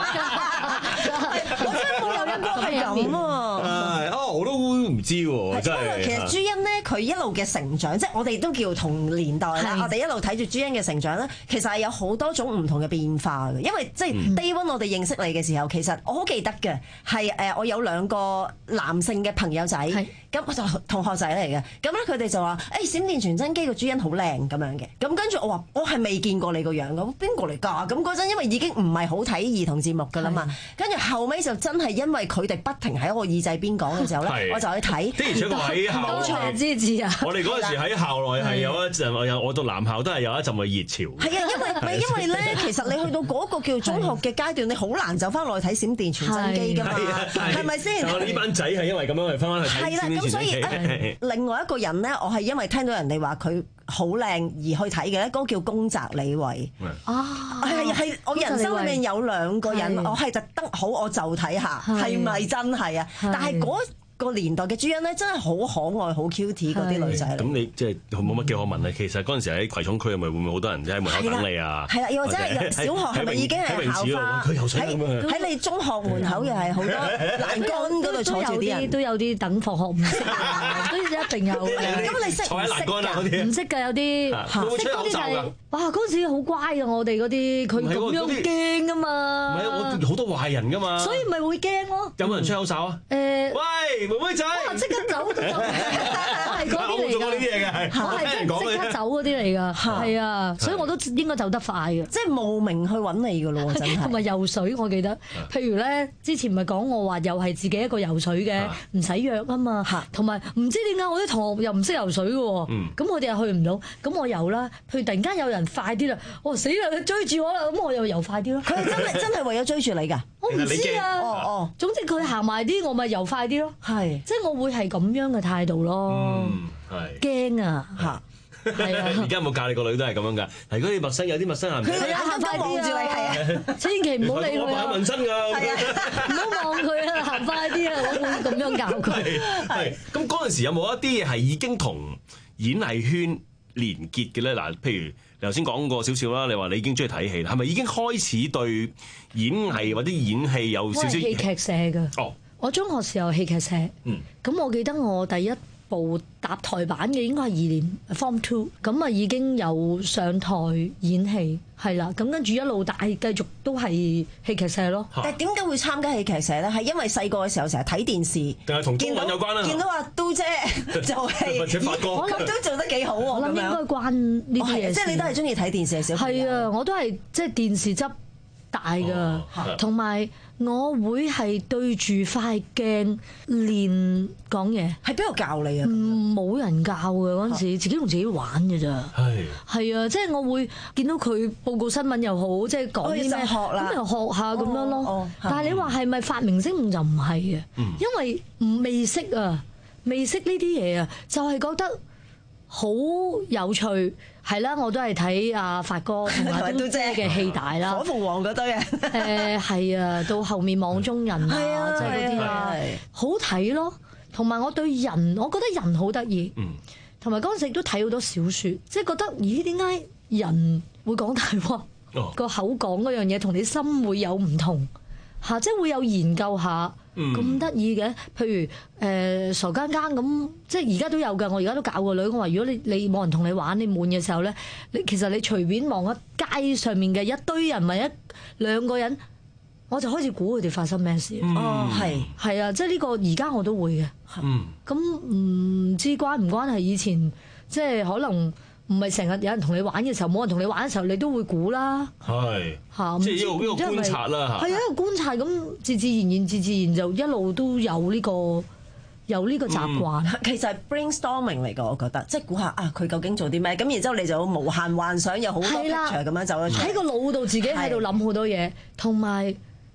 我真係冇有一個係咁啊！ 係哦，我都唔知喎，真係。 其實朱茵咧，佢一路嘅成長，即係我哋都叫同年代啦。我哋一路睇住朱茵嘅成長咧，其實係有好多種唔同嘅變化嘅。因為即係 Day One 我哋認識你嘅時候，其實我好記得嘅係誒，我有兩個男性嘅朋友仔，咁我就同學仔嚟嘅。咁咧佢哋就話：誒閃電傳真機個朱茵好靚咁樣嘅。咁跟住我話：我係未見過你個樣咁，邊個嚟㗎？咁嗰陣因為已經唔係好睇兒童節目㗎啦嘛。跟住後尾就真係因為佢哋不停喺我耳仔邊講嘅時候咧，我就去睇。 的而且確喺校內支持啊！ 我哋嗰陣時喺校內係有一陣，我有我讀男校都係有一陣嘅熱潮。 係啊，因為咪因為咧，其實你去到嗰個叫中學嘅階段，你好難走翻落去睇閃電傳真機㗎嘛，係咪先？ 我哋呢班仔係因為咁樣去翻翻去睇閃電傳真機。係啦，咁所以另外一個人咧，我係因為聽到人哋話佢好靚而去睇嘅咧，嗰個叫宮澤理惠。 啊， 係係，我人生裏面有兩個人，我係特登好，我就睇下係咪真係啊？但係嗰個年代嘅朱茵咧，真係好可愛、好 cute 嗰啲女仔。咁你即係冇乜幾可問啊？其實嗰陣時喺葵涌區係咪會唔會好多人喺門口等你啊？ 係啦，又或者係小學係咪已經係校花？喺喺你中學門口又係好多欄杆嗰度坐住啲人， 都有啲等放學唔識啊，所以一定有嘅。 咁你識坐喺欄杆啊嗰啲？ 唔識㗎，有啲識嗰啲就係哇嗰陣時好乖㗎，我哋嗰啲佢咁樣驚㗎嘛。 唔係我好多壞人㗎嘛。 所以咪會驚咯。 有冇人吹口哨啊？ 誒， 喂！妹妹仔， 哇！即刻走，我係嗰啲嚟㗎，我係即即刻走嗰啲嚟㗎，係啊，所以我都應該走得快嘅， 即係慕名去揾你㗎咯，真係。 同埋游水，我記得，譬如咧，之前咪講我話又係自己一個游水嘅，唔使約啊嘛，同埋唔知點解我啲同學又唔識游水嘅喎，咁我哋又去唔到，咁我游啦，譬如突然間有人快啲啦，我死啦，佢追住我啦，咁我又游快啲咯。 佢係真係真係為咗追住你㗎？ 我唔知啊，哦哦，總之佢行埋啲，我咪游快啲咯。係，即係我會係咁樣嘅態度咯。係驚啊嚇！係啊！ 而家有冇教你個女都係咁樣㗎？如果你陌生有啲陌生人， 佢行快啲啊！千祈唔好理佢啊！ 我紋身㗎， 唔好望佢啊！行快啲啊！我會咁樣教佢。 係咁嗰陣時有冇一啲嘢係已經同演藝圈連結嘅咧？嗱，譬如你頭先講過少少啦，你話你已經中意睇戲，係咪已經開始對演藝或者演戲有少少？ 戲劇社㗎。哦。我中學時候戲劇社，咁、嗯、我記得我第一部搭台版嘅應該係二年 Form Two，咁啊已經有上台演戲，係啦，咁跟住一路大繼續都係戲劇社咯。 但係點解會參加戲劇社咧？係因為細個嘅時候成日睇電視， 定係同中文有關啦？ 見到阿都姐就係、 或者發哥， 我諗都做得幾好喎。 我諗應該關呢啲嘢， 即係你都係中意睇電視嘅小朋友。 係啊，我都係即係電視執大㗎，同埋、哦、我會係對住塊鏡練講嘢。 喺邊度教你啊？ 冇人教嘅嗰陣時，自己同自己玩嘅咋。係係啊，即係我會見到佢報告新聞又好，即係講啲咩，咁又學下咁樣咯。哦哦、但係你話係咪發明星夢就唔係嘅，嗯、因為唔未識啊，未識呢啲嘢啊，就係、是、覺得好有趣。係啦，我都係睇阿發哥同埋都姐嘅戲大啦， 火鳳凰嗰堆啊。 誒係啊，到後面網中人啊，即係嗰啲啊，好睇咯。同埋我對人，我覺得人好得意。嗯。同埋嗰陣時都睇好多小説，即係覺得咦點解人會講大話？個口講嗰樣嘢同你心會有唔同嚇，即係會有研究下。咁得意嘅，譬如誒、呃、傻更更咁，即係而家都有㗎。我而家都教個女，我話如果你你冇人同你玩，你悶嘅時候咧，你其實你隨便望下街上面嘅一堆人，咪一兩個人，我就開始估佢哋發生咩事。 嗯、哦，係係啊，即係呢個而家我都會嘅。嗯，咁唔知關唔關係以前即係可能。唔係成日有人同你玩嘅時候，冇人同你玩嘅時候，你都會估啦。係嚇，即係一個一個觀察啦嚇。係啊，一個觀察咁，自自然然、自自然就一路都有呢個有呢個習慣。 嗯、其實係 brainstorming 嚟㗎，我覺得，即係估下啊，佢究竟做啲咩？咁然之後你就無限幻想，有好多 picture 咁樣走咗出嚟。 喺個腦度自己喺度諗好多嘢，同埋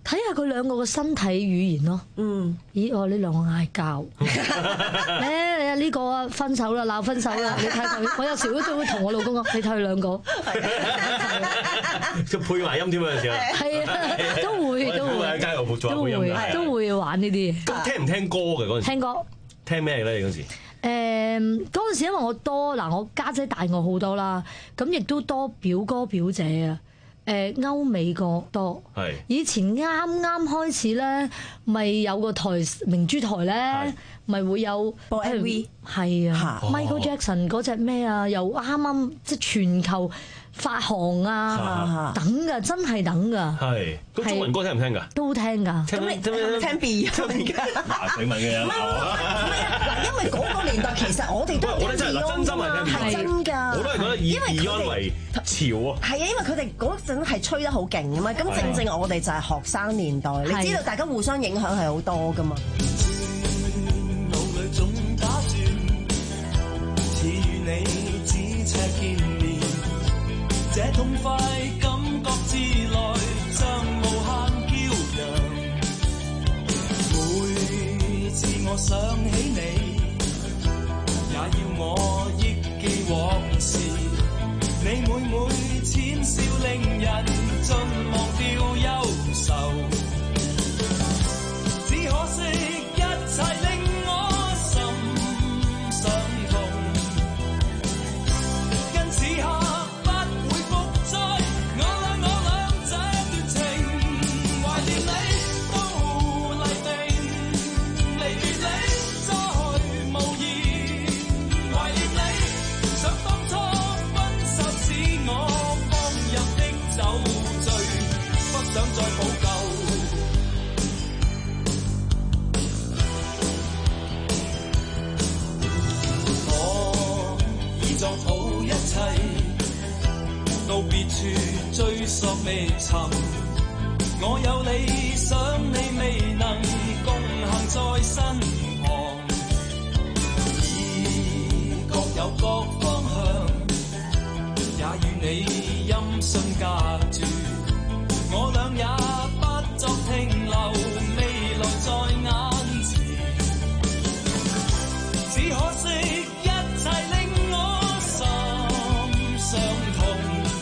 睇下佢兩個嘅身體語言咯。嗯，咦，我呢兩個嗌交，誒呢個啊分手啦，鬧分手啦。你睇佢，我有時都會同我老公講，你睇佢兩個， 即配埋音添啊！有時係啊，都會都會喺街度做都會都會玩呢啲嘢。 咁聽唔聽歌嘅嗰陣時？ 聽歌。 聽咩咧？嗰陣時？ 誒嗰陣時，因為我多嗱，我家姐大我好多啦，咁亦都多表哥表姐啊。誒歐美歌多，以前啱啱開始咧，咪有個台明珠台咧，咪會有播 M V， 係啊 ，Michael Jackson 嗰隻咩啊，又啱啱即係全球發行啊，等㗎，真係等㗎。係， 咁中文歌聽唔聽㗎？ 都聽㗎。 咁你聽 Beyond 㗎？ 嗱，你問嘅唔係嗱，因為嗰個年代其實我哋都係聽 Beyond 㗎嘛，係真㗎。 我都係覺得以 Beyond 為潮啊。係啊， 因為佢哋嗰陣係吹得好勁㗎嘛，咁正正我哋就係學生年代，你知道大家互相影響係好多㗎嘛。 腦裏總打轉，似與你咫尺見面，這痛快感覺自來，像無限驕陽。每次我想起你，也要我憶記往事。你每每淺笑令人盡忘掉憂愁，只可惜一切令我心傷痛，因此刻不會復再我倆我倆這段情，懷念你都黎明，離別你再無言，懷念你想當初分手使我放任的酒醉，不想再補救。我已作好一切，到別處追索未尋。我有理想，你未能共行在身旁，已各有各方向，也與你音訊隔絕。我倆也不作停留，未來在眼前，只可惜一切令我心傷痛，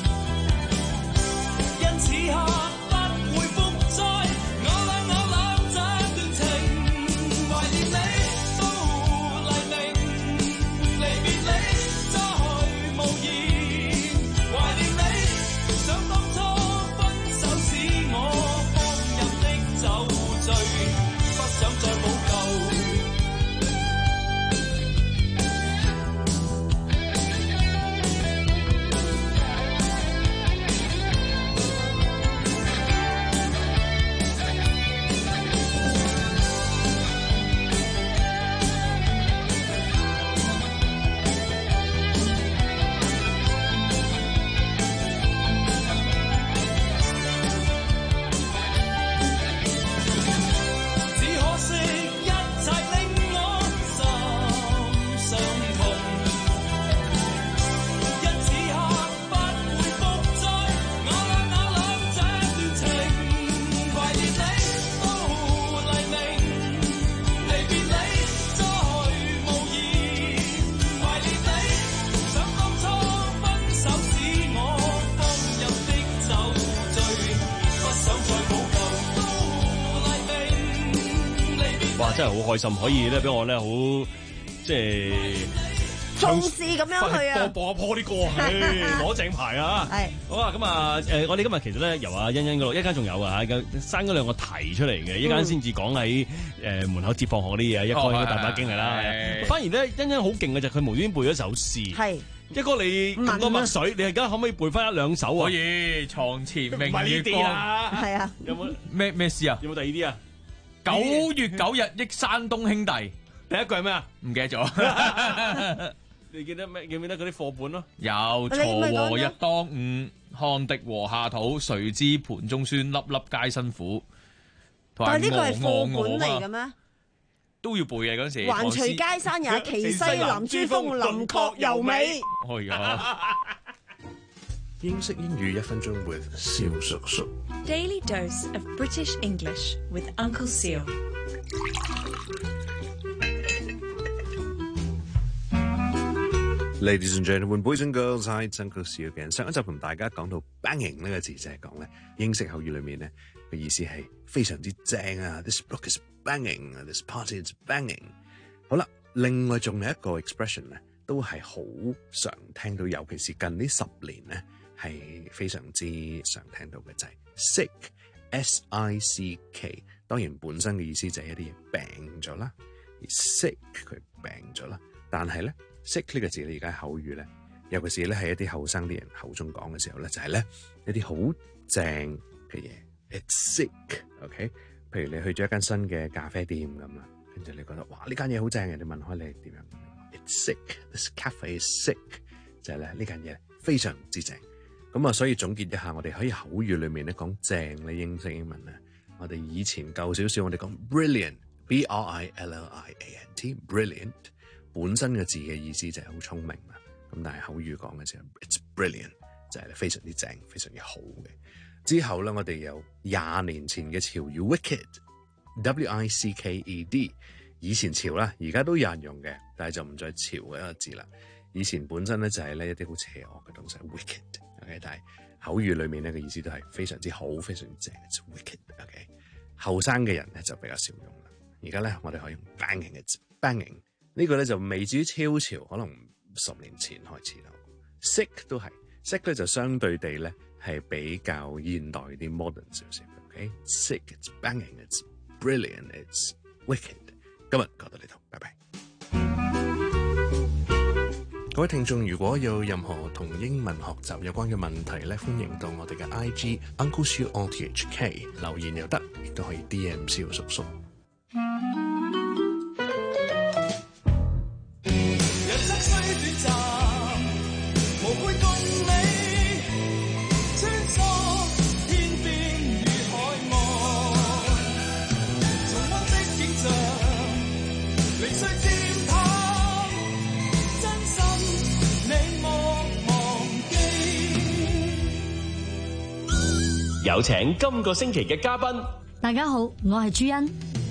因此刻不會復再我倆我倆這段情，懷念你都黎明，離別你再無言，懷念你想當初分手使我放任的酒醉，不想再補救。只可惜一切令我心傷痛，因此刻不會復再我倆我倆這段情，懷念你都黎明，離別你再無言，懷念你想當初分手使我放任的酒醉，不想再補救，都黎明，離別哇！真係好開心，可以咧俾我咧好即係壯志咁樣去啊！ 播播啲歌，唉攞正牌啊！ 係好啊！咁啊誒，我哋今日其實咧由阿欣欣嗰度，一間仲有啊，生咗兩個題出嚟嘅，一間先至講喺誒門口接放學嗰啲嘢，一個應該大把經歷啦。反而咧欣欣好勁嘅就係佢無端端背咗首詩。 係一哥你咁多墨水，你而家可唔可以背翻一兩首啊？ 可以，床前明唔係月呢啲啊光。 係啊， 有冇咩咩詩啊？ 有冇第二啲啊？ 九月九日憶山東兄弟， 第一句係咩啊？ 唔記得咗。 你記得咩？記唔記得嗰啲課本咯？ 有鋤禾日當午，汗滴禾下土。誰知盤中酸，粒粒皆辛苦。 但係呢個係課本嚟嘅咩？ 都要背嘅嗰陣時。 環隨街山也，其西南珠峰，林壑尤美。 哎呀！ 英式英語一分鐘 with 蕭叔叔。 Daily dose of British English with Uncle Seal。 Ladies and gentlemen, boys and girls, hi, it's Uncle Seal again。上一集同大家講到 banging 呢個字就係講咧英式口語裏面咧嘅意思係非常之正啊 ，This book is banging，this party is banging。好啦，另外仲有一個 expression 咧，都係好常聽到，尤其是近呢十年咧係非常之常聽到嘅就係 sick，S I C K。當然本身嘅意思就係一啲嘢病咗啦，而 sick 佢病咗啦，但係咧。sick 呢個字咧，而家口語咧，尤其是咧係一啲後生啲人口中講嘅時候咧，就係、是、咧一啲好正嘅嘢。It's sick，OK？、Okay? 譬如你去咗一間新嘅咖啡店咁啦，跟住你覺得哇呢間嘢好正嘅，你問開你點樣 ？It's sick，this cafe is sick， 就係咧呢間嘢非常之正。咁啊，所以總結一下，我哋喺口語裏面咧講正咧英式英文咧，我哋以前舊少少，我哋講 brilliant，B R I L L I A N T，brilliant。本身嘅字嘅意思就係好聰明啦，咁但係口語講嘅時候 ，it's brilliant 就係非常之正、非常之好嘅。之後咧，我哋有廿年前嘅潮語 wicked，W I C K E D， 以前潮啦，而家都有人用嘅，但係就唔再潮嘅一個字啦。以前本身咧就係呢一啲好邪惡嘅東西 wicked，OK， 但係口語裏面咧嘅意思都係非常之好、非常之正 ，it's wicked，OK。後生嘅人咧就比較少用啦。而家咧我哋可以用 banging，it's banging。呢個咧就未至於超潮，可能十年前開始啦。sick 都係 sick 咧，就相對地咧係比較現代啲 modern 少少。OK，sick it's banging it's brilliant it's wicked。今日講到呢度，拜拜。各位聽眾，如果有任何同英文學習有關嘅問題咧，歡迎到我哋嘅 I G Uncle Siu O T H K 留言又得，亦都可以 D M 蕭叔叔。 有請今個星期嘅嘉賓。 大家好，我係朱茵。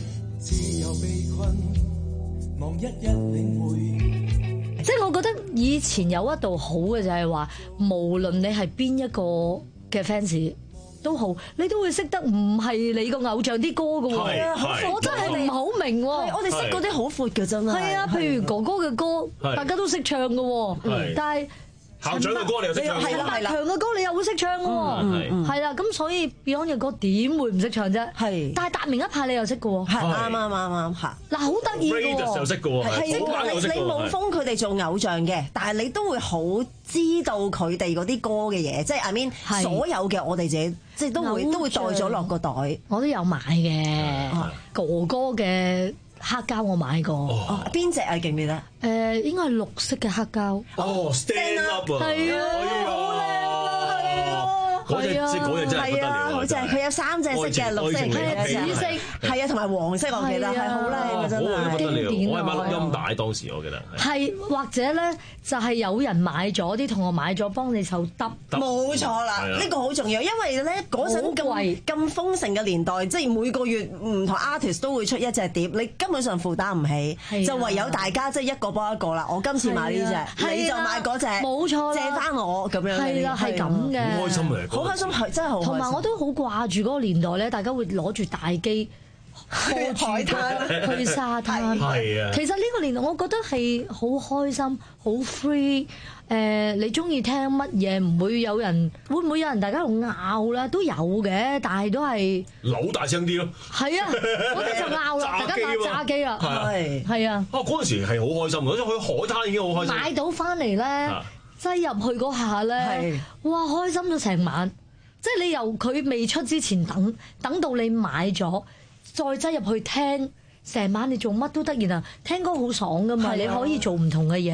即係我覺得以前有一度好嘅就係話，無論你係邊一個嘅 fans 都好，你都會識得唔係你個偶像啲歌㗎喎。我真係唔好明喎。 我哋識嗰啲好闊嘅真係。 係啊，譬如哥哥嘅歌，大家都識唱㗎喎，但係。 校長嘅歌你又識唱， 係啦，強嘅歌你又會識唱嘅喎，係啦，咁所以 Beyond 嘅歌點會唔識唱啫？係，但係達明一派你又識嘅喎， 係啱啱啱啱嚇。嗱，好得意嘅喎， 又識嘅喎， 係你你冇封佢哋做偶像嘅，但係你都會好知道佢哋嗰啲歌嘅嘢，即係 I mean 所有嘅我哋自己即係都會都會袋咗落個袋， 我都有買嘅哥哥嘅。黑膠我買過， 哦，邊隻啊？記唔記得？ 誒，應該係綠色嘅黑膠。 哦 ，Stand Up 啊， 係啊，好靚啊，係啊， 嗰隻即係嗰隻真係不得了， 好正！佢有三隻色嘅，綠色、紫色，係啊，同埋黃色，我記得係好靚嘅真係。 經典，我係買錄音帶當時，我記得係或者咧，就係有人買咗啲同學買咗，幫你手揼。 冇錯啦，呢個好重要，因為咧嗰陣咁咁豐盛嘅年代，即係每個月唔同 artist 都會出一隻碟，你根本上負擔唔起，就唯有大家即係一個幫一個啦。我今次買呢隻，你就買嗰隻，冇錯，借翻我咁樣。係啦，係咁嘅。 好開心啊！ 好開心，係真係好開心。 同埋我都好掛住嗰個年代咧，大家會攞住大機去海灘、去沙灘。係啊，其實呢個年代我覺得係好開心、好 free。誒，你中意聽乜嘢？唔會有人，會唔會有人大家喺度拗啦？都有嘅，但係都係扭大聲啲咯。係啊，嗰啲就拗啦，大家買炸機啦，係係啊。 啊，嗰陣時係好開心嘅，因為去海灘已經好開心。 買到翻嚟咧，擠入去嗰下咧，哇，開心咗成晚。即係你由佢未出之前等，等到你買咗，再擠入去聽，成晚你做乜都得，然後聽歌好爽噶嘛，你可以做唔同嘅嘢。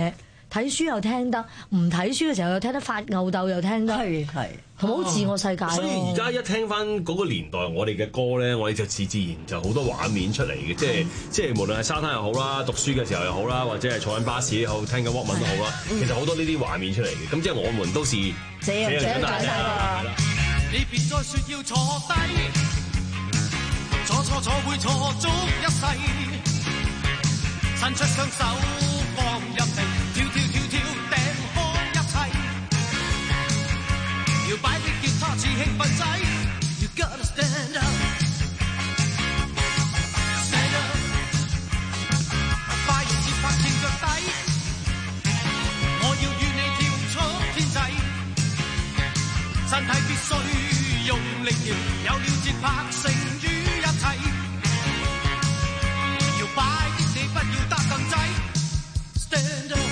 睇書又聽得，唔睇書嘅時候又聽得，發吽竇又聽得， 係係。 好自我世界。 所以而家一聽翻嗰個年代我哋嘅歌咧，我哋就自自然就好多畫面出嚟嘅，即係即係無論係沙灘又好啦，讀書嘅時候又好啦，或者係坐緊巴士又好，聽緊 Walkman 都好啦，其實好多呢啲畫面出嚟嘅。咁即係我們都是這樣長大嘅。 你別再説要坐低，坐錯坐會錯足一世，伸出雙手放任地跳跳跳跳掟開一切。搖擺的吉他似興奮仔 ，You gotta stand up， stand up， 快如節拍正腳底，我要與你跳出天際，身體必須用力搖，有了節拍勝於一切，搖擺的你不要擔凳仔 ，stand up。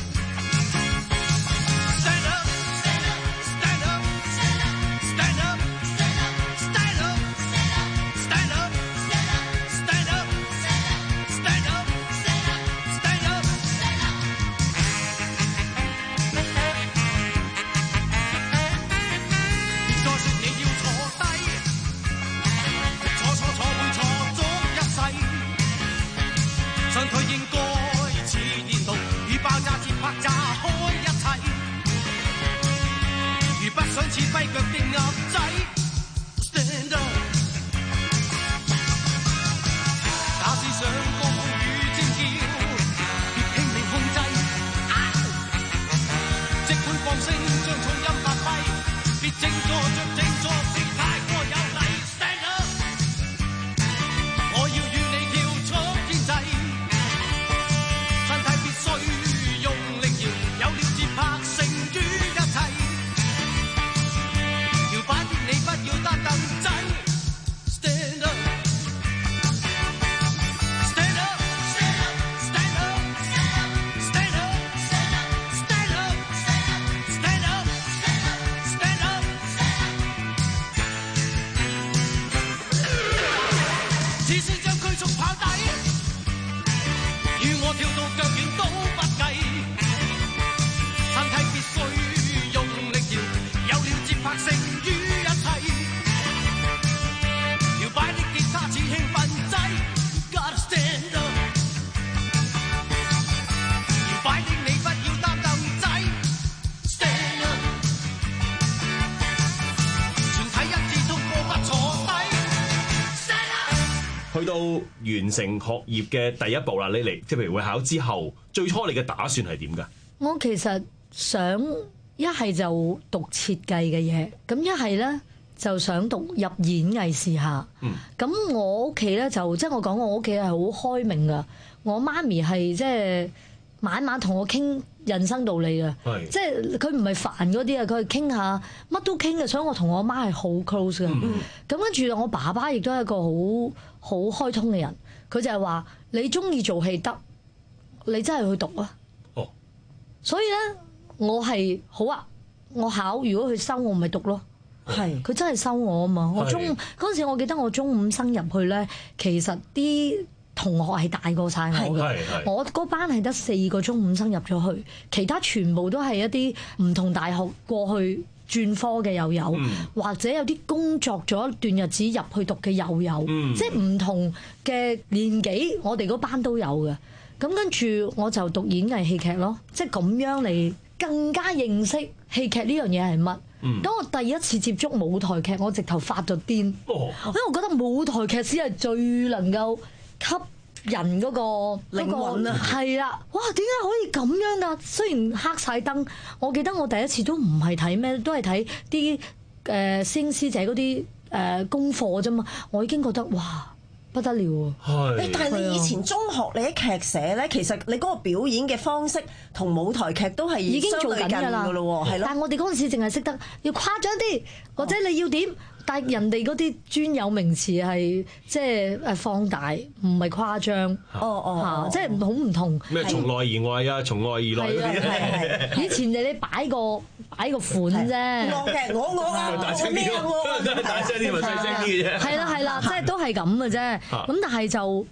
去到完成學業嘅第一步啦，你嚟即係譬如會考之後，最初你嘅打算係點㗎？ 我其實想一係就讀設計嘅嘢，咁一係咧就想讀入演藝試下。咁、嗯、我屋企咧就即係我講我屋企係好開明㗎，我媽咪係即係晚晚同我傾人生道理嘅，即係佢唔係煩嗰啲啊，佢係傾下乜都傾嘅，所以我同我媽係好 close 嘅。咁跟住我爸爸亦都係一個好好開通嘅人，佢就係話你中意做戲得，你真係去讀啊！哦，所以咧我係好啊，我考如果佢收我咪讀咯，係佢真係收我啊嘛！我中嗰陣時我記得我中五生入去咧，其實啲同學係大過晒我嘅，我嗰班係得四個中五生入咗去，其他全部都係一啲唔同大學過去轉科嘅又有，嗯、或者有啲工作咗一段日子入去讀嘅又有，嗯、即係唔同嘅年紀，我哋嗰班都有嘅。咁跟住我就讀演藝戲劇咯，即係咁樣嚟更加認識戲劇呢樣嘢係乜。嗯、當我第一次接觸舞台劇，我直頭發咗癲，哦、因為我覺得舞台劇先係最能夠吸人嗰個靈魂啊，係啦，哇！點解可以咁樣㗎？雖然黑晒燈，我記得我第一次都唔係睇咩，都係睇啲誒師兄師姐嗰啲誒功課啫嘛，我已經覺得哇不得了啊！ 係，但係你以前中學你喺劇社咧，其實你嗰個表演嘅方式同舞台劇都係已經做緊㗎啦，係咯。但係我哋嗰陣時淨係識得要誇張啲，或者你要點？但係人哋嗰啲專有名詞係即係誒放大，唔係誇張。哦哦，即係好唔同。 咩從內而外啊，從外而內嗰啲。 係以前就你擺個擺個款啫。 我嘅我我啊，我咩啊我。 大聲啲咪細聲啲嘅啫。 係啦係啦，即係都係咁嘅啫。咁但係就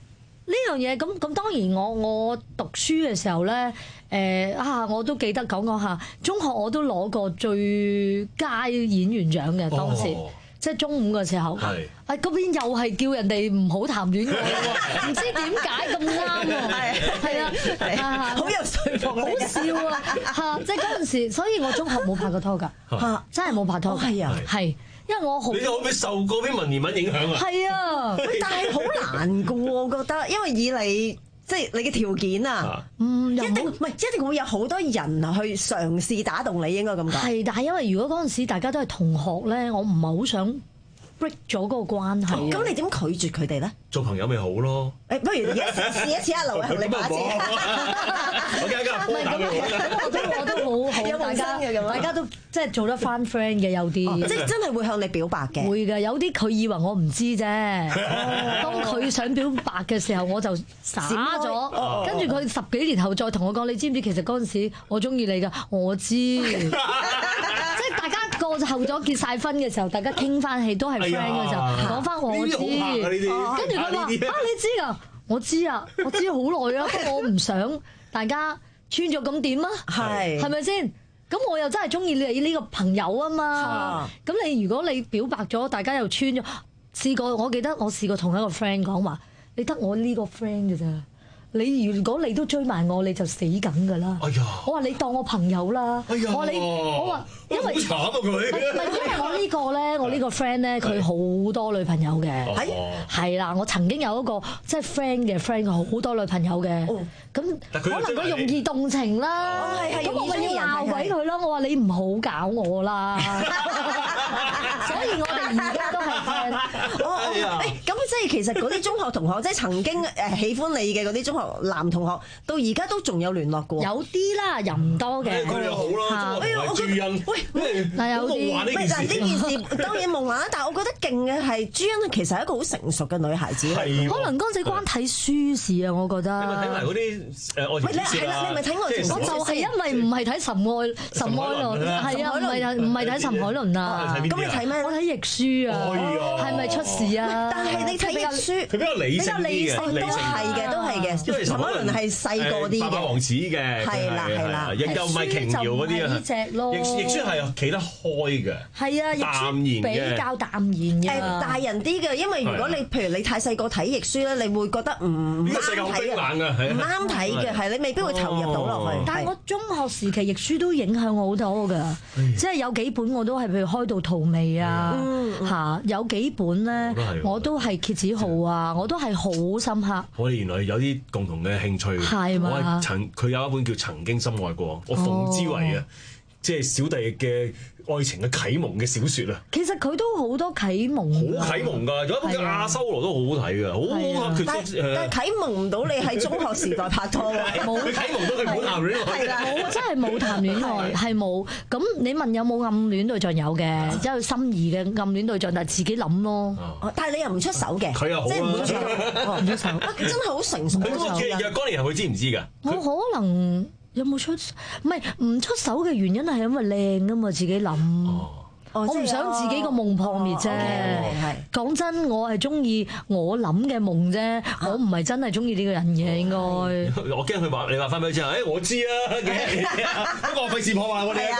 呢樣嘢咁咁當然我我讀書嘅時候咧，誒、呃、啊我都記得講講下，中學我都攞過最佳演員獎嘅當時。哦即係中五嘅時候，係啊嗰邊又係叫人哋唔好談戀愛喎，唔知點解咁啱喎，係啊，好有說服力，好笑啊嚇！即係嗰陣時，所以我中學冇拍過拖㗎嚇，真係冇拍拖，係啊，係因為我好你有冇受過啲文言文影響啊？ 係啊， 但係好難㗎喎，我覺得，因為以你。即係你嘅條件啊，嗯，一定唔係一定會有好多人去嘗試打動你，應該咁講。 係，但係因為如果嗰陣時大家都係同學咧，我唔係好想 break 咗嗰個關係。 咁你點拒絕佢哋咧？ 做朋友咪好咯。 誒，不如而家試一次阿劉偉同你把字。 我梗係唔係咁，我都我都好好，大家大家都即係做得翻 friend 嘅有啲， 即係真係會向你表白嘅。 會嘅，有啲佢以為我唔知啫。當佢想表白嘅時候，我就耍咗，跟住佢十幾年後再同我講，你知唔知其實嗰陣時我中意你㗎？我知。即係大家過後咗結晒婚嘅時候，大家傾翻戲都係 friend 嘅時候，講翻我知。跟住佢話：啊，你知㗎？我知啊，我知好耐啊，不過我唔想大家穿咗咁點啊？係係咪先？咁我又真係中意你呢個朋友啊嘛。咁你如果你表白咗，大家又穿咗，試過我記得我試過同一個 friend 講話，你得我呢個 friend 㗎咋。你如果你都追埋我，你就死緊㗎啦！哎呀！我話你當我朋友啦！哎呀！我話你，我話因為好慘啊佢。唔係因為我呢個咧，我呢個 friend 咧，佢好多女朋友嘅。係係啦，我曾經有一個即係 friend 嘅 friend，佢好多女朋友嘅。咁可能佢容易動情啦。咁我咪要鬧鬼佢咯！我話你唔好搞我啦。所以我哋而家都係 friend。 誒咁即係其實嗰啲中學同學，即係曾經誒喜歡你嘅嗰啲中學男同學，到而家都仲有聯絡嘅。 有啲啦，又唔多嘅。 佢又好啦，中學同埋朱茵。喂， 嗱有啲。 嗱呢件事當然夢幻啦，但係我覺得勁嘅係朱茵其實係一個好成熟嘅女孩子。 可能嗰陣時關睇書事啊，我覺得。 你咪睇埋嗰啲誒愛情書啦。 你咪睇愛情書。 我就係因為唔係睇岑愛岑愛倫，係啊，唔係唔係睇岑海倫啊。 咁你睇咩？ 我睇譯書啊。係咪出事啊？ 但係你睇譯書， 佢比較理性啲嘅， 都係嘅，都係嘅。因為岑海倫係細個啲嘅。白馬王子嘅。係啦係啦。 亦又唔係瓊瑤嗰啲啊。 呢隻咯。 譯譯書係企得開嘅。 係啊，譯書比較淡然嘅。 誒大人啲嘅，因為如果你譬如你太細個睇譯書咧，你會覺得唔啱睇嘅，唔啱睇嘅，係你未必會投入到落去。 但係我中學時期譯書都影響我好多㗎，即係有幾本我都係譬如開到荼蘼啊嚇，有幾本咧我都係蠍子號啊，我都係好深刻。 我哋原來有啲共同嘅興趣， 係嘛？ 我係曾佢有一本叫《曾經深愛過》，我奉之為啊，即係小弟嘅愛情嘅啟蒙嘅小説啊。 其實佢都好多啟蒙， 好啟蒙㗎，有一本叫《阿修羅》都好好睇㗎，好好。 但係啟蒙唔到你喺中學時代拍拖喎， 冇啟蒙到佢冇談戀愛， 冇真係冇談戀愛，係冇。咁你問有冇暗戀對象？有嘅，即係心儀嘅暗戀對象，但係自己諗咯。 但係你又唔出手嘅， 佢又好啊，唔出手，真係好成熟。 若干年後佢知唔知㗎？ 我可能。有冇出？唔係唔出手嘅原因係因為靚啊嘛，自己諗。哦、我唔想自己個夢破滅啫。講、哦 okay, 真，我係中意我諗嘅夢啫，啊、我唔係真係中意呢個人嘅應該。 我驚佢話你話翻俾佢知啊！誒、欸，我知啊，不過我費事破壞我哋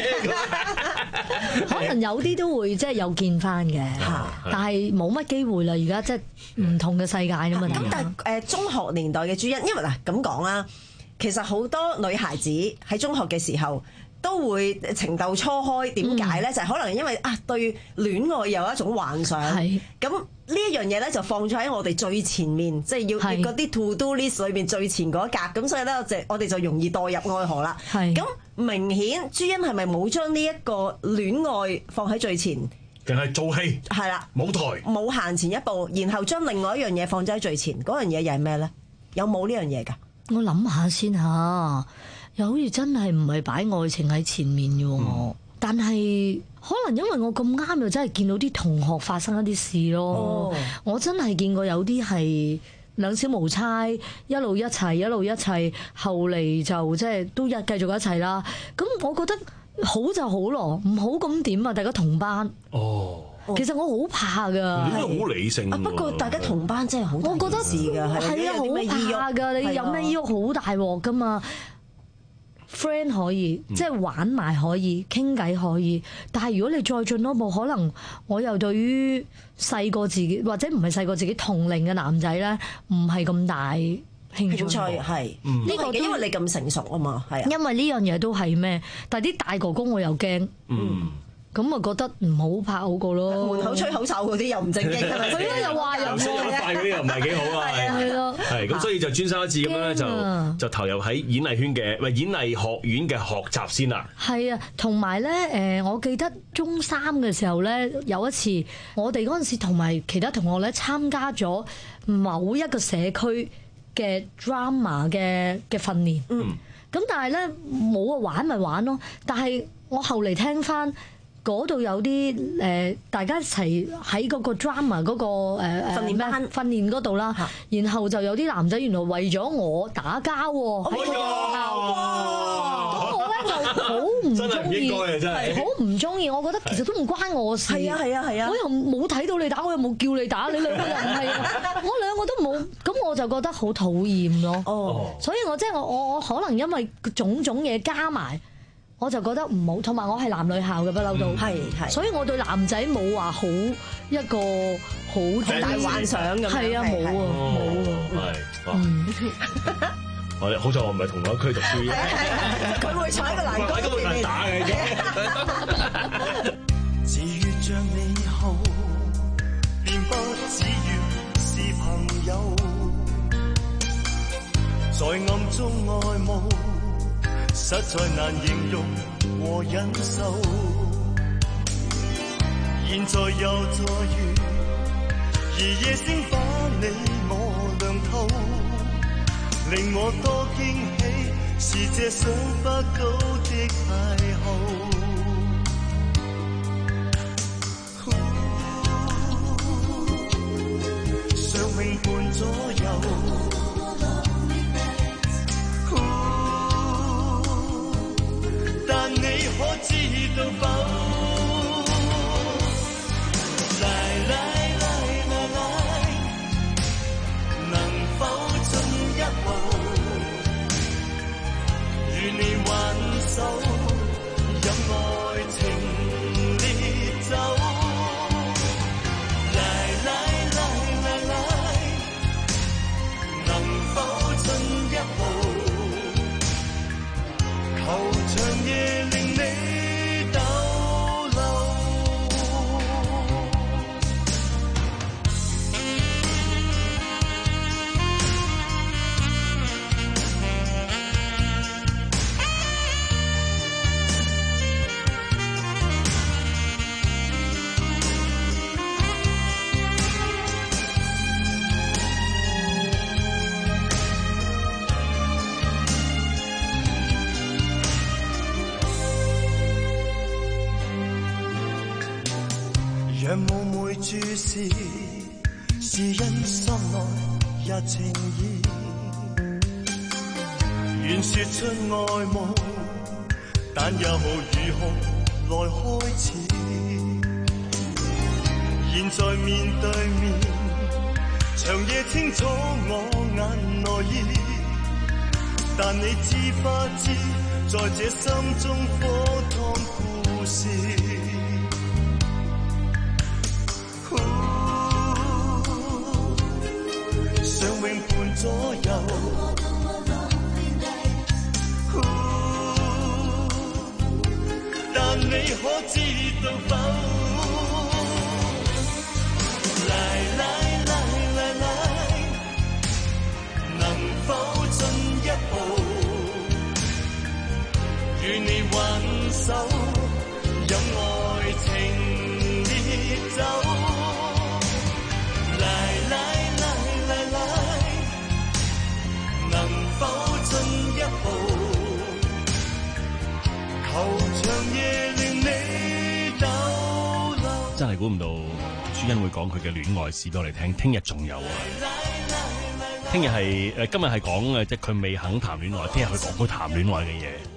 嘅關係。 可能有啲都會即係有見翻嘅，但係冇乜機會啦。而家即係唔同嘅世界啊嘛。咁但係誒中學年代嘅朱茵，因為嗱咁講啦。其實好多女孩子喺中學嘅時候都會情竇初開，點解咧？嗯、就係可能因為啊對戀愛有一種幻想，咁呢一樣嘢咧就放咗喺我哋最前面，即係要嗰啲 to do list 裏邊最前嗰一格，咁所以咧就我哋就容易墮入愛河啦。咁明顯朱茵係咪冇將呢一個戀愛放喺最前？ 定係做戲？係啦，舞台冇行前一步，然後將另外一樣嘢放咗喺最前，嗰樣嘢又係咩咧？有冇呢樣嘢㗎？ 我諗下先吓，又好似真係唔係擺愛情喺前面嘅，嗯、但係可能因為我咁啱又真係見到啲同學發生一啲事咯。哦、我真係見過有啲係兩小無猜，一路一齊一路一齊，後嚟就即係都一繼續一齊啦。咁我覺得好就好咯，唔好咁點啊？大家同班。哦。 其實我好怕㗎， 你都好理性。 不過大家同班真係好， 我覺得事㗎， 係啊，好怕㗎，你有咩意欲好大鑊㗎嘛？ friend 可以，即係玩埋可以，傾偈可以，但係如果你再進多步，可能我又對於細個自己或者唔係細個自己同齡嘅男仔咧，唔係咁大興趣。 係呢個因為你咁成熟啊嘛，係啊。 因為呢樣嘢都係咩？但係啲大哥哥我又驚。嗯。咁啊，覺得唔好拍好過咯。 門口吹口哨嗰啲又唔正經，係咪？ 係咯，又話又聲又快嗰啲又唔係幾好啊。 係咯。 係咁，所以就專心一致咁樣咧，就就投入喺演藝圈嘅，唔係演藝學院嘅學習先啦。 係啊，同埋咧，誒，我記得中三嘅時候咧，有一次我哋嗰陣時同埋其他同學咧參加咗某一個社區嘅 drama 嘅嘅訓練。嗯。咁但係咧冇啊，玩咪玩咯。但係我後嚟聽翻。嗰度有啲誒，大家一齊喺嗰個 drama 嗰個誒訓練班訓練嗰度啦，然後就有啲男仔原來為咗我打交喎，喺個學校，咁我咧就好唔中意，係好唔中意。我覺得其實都唔關我事， 係啊係啊係啊， 我又冇睇到你打，我又冇叫你打，你兩個又唔係啊，我兩個都冇，咁我就覺得好討厭咯。哦，所以我即係我我我可能因為種種嘢加埋。我就覺得唔好，同埋我係男女校嘅不嬲都，係係，所以我對男仔冇話好一個好大幻想咁， 係啊冇啊冇啊， 係，我哋好彩我唔係同一區讀書嘅， 佢會坐喺個欄杆度俾打嘅啫。 自越像你好，便不只願是朋友，在暗中愛慕。實在難形容和忍受，現在又再遇，而夜星把你我亮透，令我多驚喜，是這想不到的邂逅。尚永伴左右。但你可知道否？來來來來來，能否進一步，與你挽手，任愛情烈走。來來來來來，能否進一步？球場夜令你逗留。讓霧昧注視，是因心內一情意。願說出愛慕，但又如何來開始？現在面對面，長夜清楚我眼內意，但你知不知，在這心中火燙故事。尚永伴左右，但你可知道否？來來來來來，能否進一步，與你挽手，任愛情烈走。 真係估唔到朱茵會講佢嘅戀愛史俾我哋聽，聽日仲有啊！聽日係誒今日係講誒，即係佢未肯談戀愛，聽日佢講佢談戀愛嘅嘢。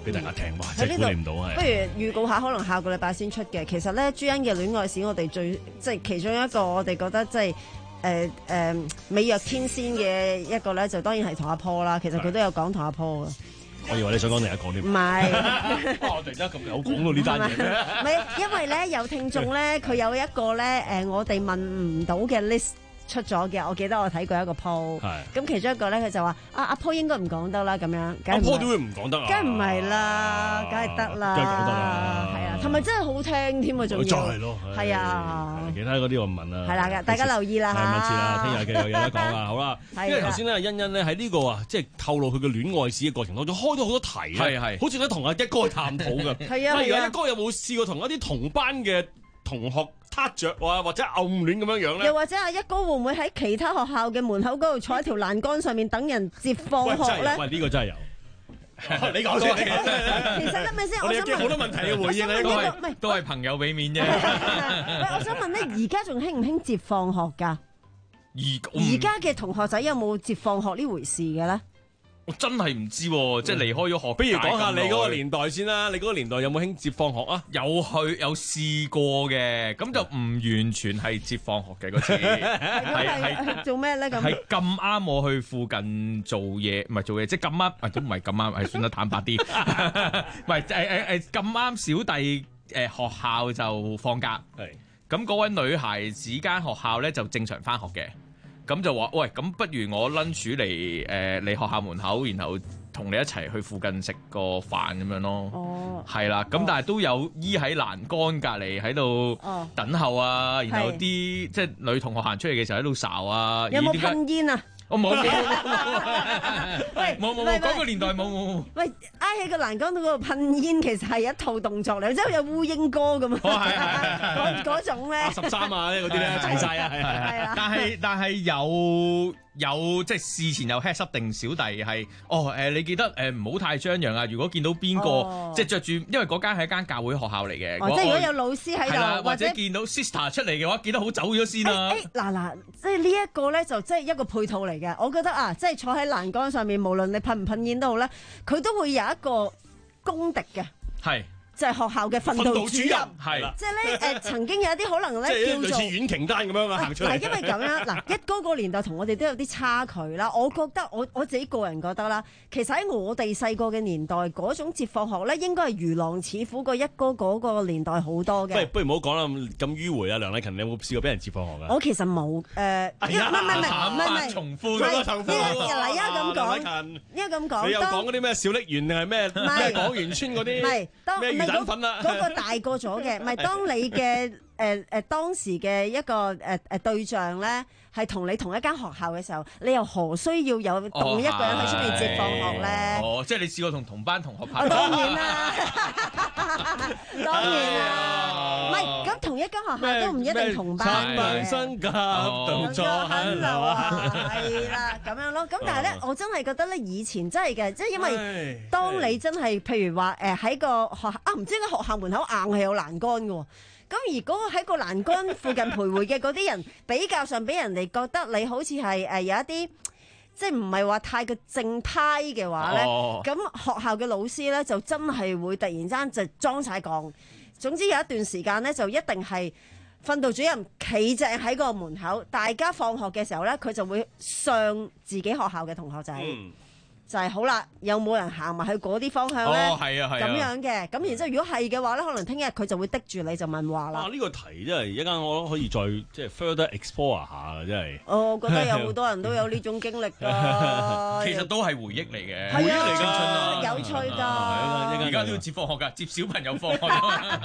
俾大家聽。哇！真係估你唔到係。 不如預告下，可能下個禮拜先出嘅。其實咧，朱茵嘅戀愛史，我哋最即係其中一個，我哋覺得即係誒誒美若天仙嘅一個咧，就當然係同阿 Paul 啦。其實佢都有講同阿 Paul 嘅。 我以為你想講另一個添。唔係， 我突然間咁有講到呢單嘢。 唔係，因為咧有聽眾咧，佢有一個咧誒，我哋問唔到嘅 list 出咗嘅。我記得我睇過一個 po，咁其中一個咧佢就話啊阿 Paul 應該唔講得啦，咁樣。 阿 Paul 點會唔講得啊？ 梗係唔係啦，梗係得啦， 梗係講得啦， 係啊，同埋真係好聽添啊，仲要。 就係咯， 係啊。 其他嗰啲我唔問啦。 係啦，大家留意啦嚇。 係密切啦，聽日繼續有得講啊，好啦。因為頭先咧，欣欣咧喺呢個啊，即係透露佢嘅戀愛史嘅過程當中，開咗好多題啊， 係係， 好似咧同阿一哥去探討嘅。 係啊， 例如阿一哥有冇試過同一啲同班嘅同學撻着啊，或者暗戀咁樣樣咧？ 又或者阿一哥會唔會喺其他學校嘅門口嗰度坐喺條欄杆上面等人接放學咧？ 喂，呢個真係有。你講先。 其實咧，咪先？ 我哋有好多問題嘅回應咧， 都係都係朋友俾面啫。 喂，我想問咧，而家仲興唔興接放學㗎？ 而而家嘅同學仔有冇接放學呢回事嘅咧？ 我真係唔知喎，即係離開咗學。 不如講下你嗰個年代先啦，你嗰個年代有冇興接放學啊？ 有去有試過嘅，咁就唔完全係接放學嘅嗰次， 係係做咩咧？咁係咁啱我去附近做嘢，唔係做嘢，即係咁啱，啊都唔係咁啱，係算得坦白啲，唔係誒誒誒咁啱小弟誒學校就放假，係咁嗰位女孩子間學校咧就正常返學嘅。咁就話喂，咁不如我 lunch 嚟誒你學校門口，然後同你一齊去附近食個飯咁樣咯。哦，係啦，咁但係都有依喺欄杆隔離喺度等候啊，然後啲即係女同學行出嚟嘅時候喺度睄啊。 有冇噴煙啊？ 我冇， 喂， 冇冇冇，嗰個年代冇冇冇。 喂，挨喺個欄杆度嗰度噴煙，其實係一套動作嚟，即係有烏蠅歌咁啊，嗰嗰種咧。 十三啊，嗰啲咧齊晒啊，係係啊。 但係但係有有即係事前有 heads up 定小弟係哦誒，你記得誒唔好太張揚啊！如果見到邊個即係着住，因為嗰間係一間教會學校嚟嘅。 即係如果有老師喺度， 或者見到 sister 出嚟嘅話，記得好走咗先啦。 誒嗱嗱，即係呢一個咧，就即係一個配套嚟嘅。我覺得啊，即係坐喺欄杆上面，無論你噴唔噴煙都好咧，佢都會有一個公敵嘅。 係。 就係學校嘅訓導主任， 係啦， 即係咧誒，曾經有一啲可能咧叫做類似苑瓊丹咁樣啊行出嚟。 嗱，因為咁樣嗱，一哥個年代同我哋都有啲差距啦。我覺得我我自己個人覺得啦，其實喺我哋細個嘅年代，嗰種接放學咧，應該係如狼似虎過一哥嗰個年代好多嘅。 不如不如唔好講啦，咁迂迴啊！梁麗勤，你有冇試過俾人接放學㗎？ 我其實冇誒，唔係唔係唔係唔係重複嗰個重複。嗱，依家咁講，依家咁講， 你有講嗰啲咩小瀝源定係咩咩廣源村嗰啲？ 唔係， 咩魚蛋粉啊？ 嗰個大個咗嘅，唔係當你嘅誒誒當時嘅一個誒誒、呃、對象咧，係同你同一間學校嘅時候，你又何需要有同一個人喺出面接放學咧？ 哦，即係你試過同同班同學拍？ 當然啦，當然啦，唔係咁同一間學校都唔一定同班嘅。 撐身甲動作很流啊， 係啦咁樣咯。咁但係咧，我真係覺得咧，以前真係嘅，即係因為當你真係譬如話誒喺個學校啊，唔知點解學校門口硬係有欄杆嘅喎。咁而嗰個喺個欄杆附近徘徊嘅嗰啲人，比較上俾人哋覺得你好似係誒有一啲，即係唔係話太過正派嘅話咧，咁、哦、學校嘅老師咧就真係會突然之間就裝晒槓。總之有一段時間咧，就一定係訓導主任企正喺個門口，大家放學嘅時候咧，佢就會上自己學校嘅同學仔。嗯就係好啦，有冇人行埋去嗰啲方向咧？ 哦，係啊，係啊， 咁樣嘅。咁然之後，如果係嘅話咧，可能聽日佢就會滴住你就問話啦。 啊，呢、呢個題真係一間我都可以再即係 further explore 下真係。 我覺得有好多人都有呢種經歷㗎。 其實都係回憶嚟嘅， 回憶嚟青春啦， 有趣㗎。 而家都要接放學㗎，接小朋友放學㗎。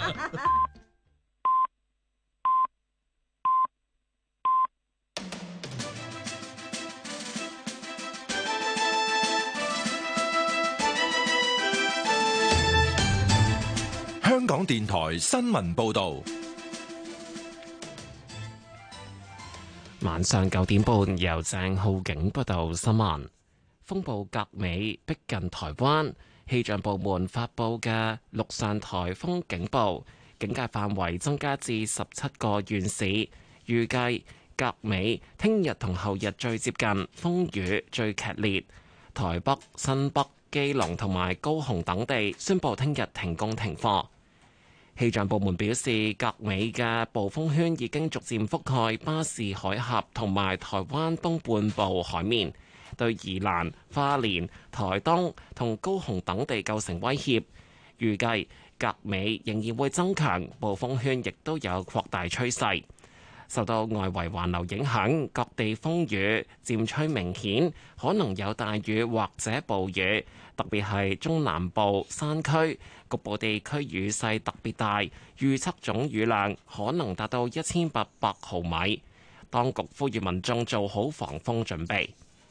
香港電台新聞報道， 晚上九點半由鄭浩景報道新聞。風暴格美逼近台灣，氣象部門發佈嘅陸上颱風警報，警戒範圍增加至十七個縣市。預計格美聽日同後日最接近，風雨最劇烈。台北、新北、 基隆同埋高雄等地宣布聽日停工停課。氣象部門表示，甲尾嘅暴風圈已經逐漸覆蓋巴士海峽同埋台灣東半部海面，對宜蘭、花蓮、台東同高雄等地構成威脅。預計甲尾仍然會增強，暴風圈亦都有擴大趨勢。受到外圍環流影響，各地風雨漸趨明顯，可能有大雨或者暴雨，特別係中南部山區，局部地區雨勢特別大，預測總雨量可能達到一千八百毫米。當局呼籲民眾做好防風準備。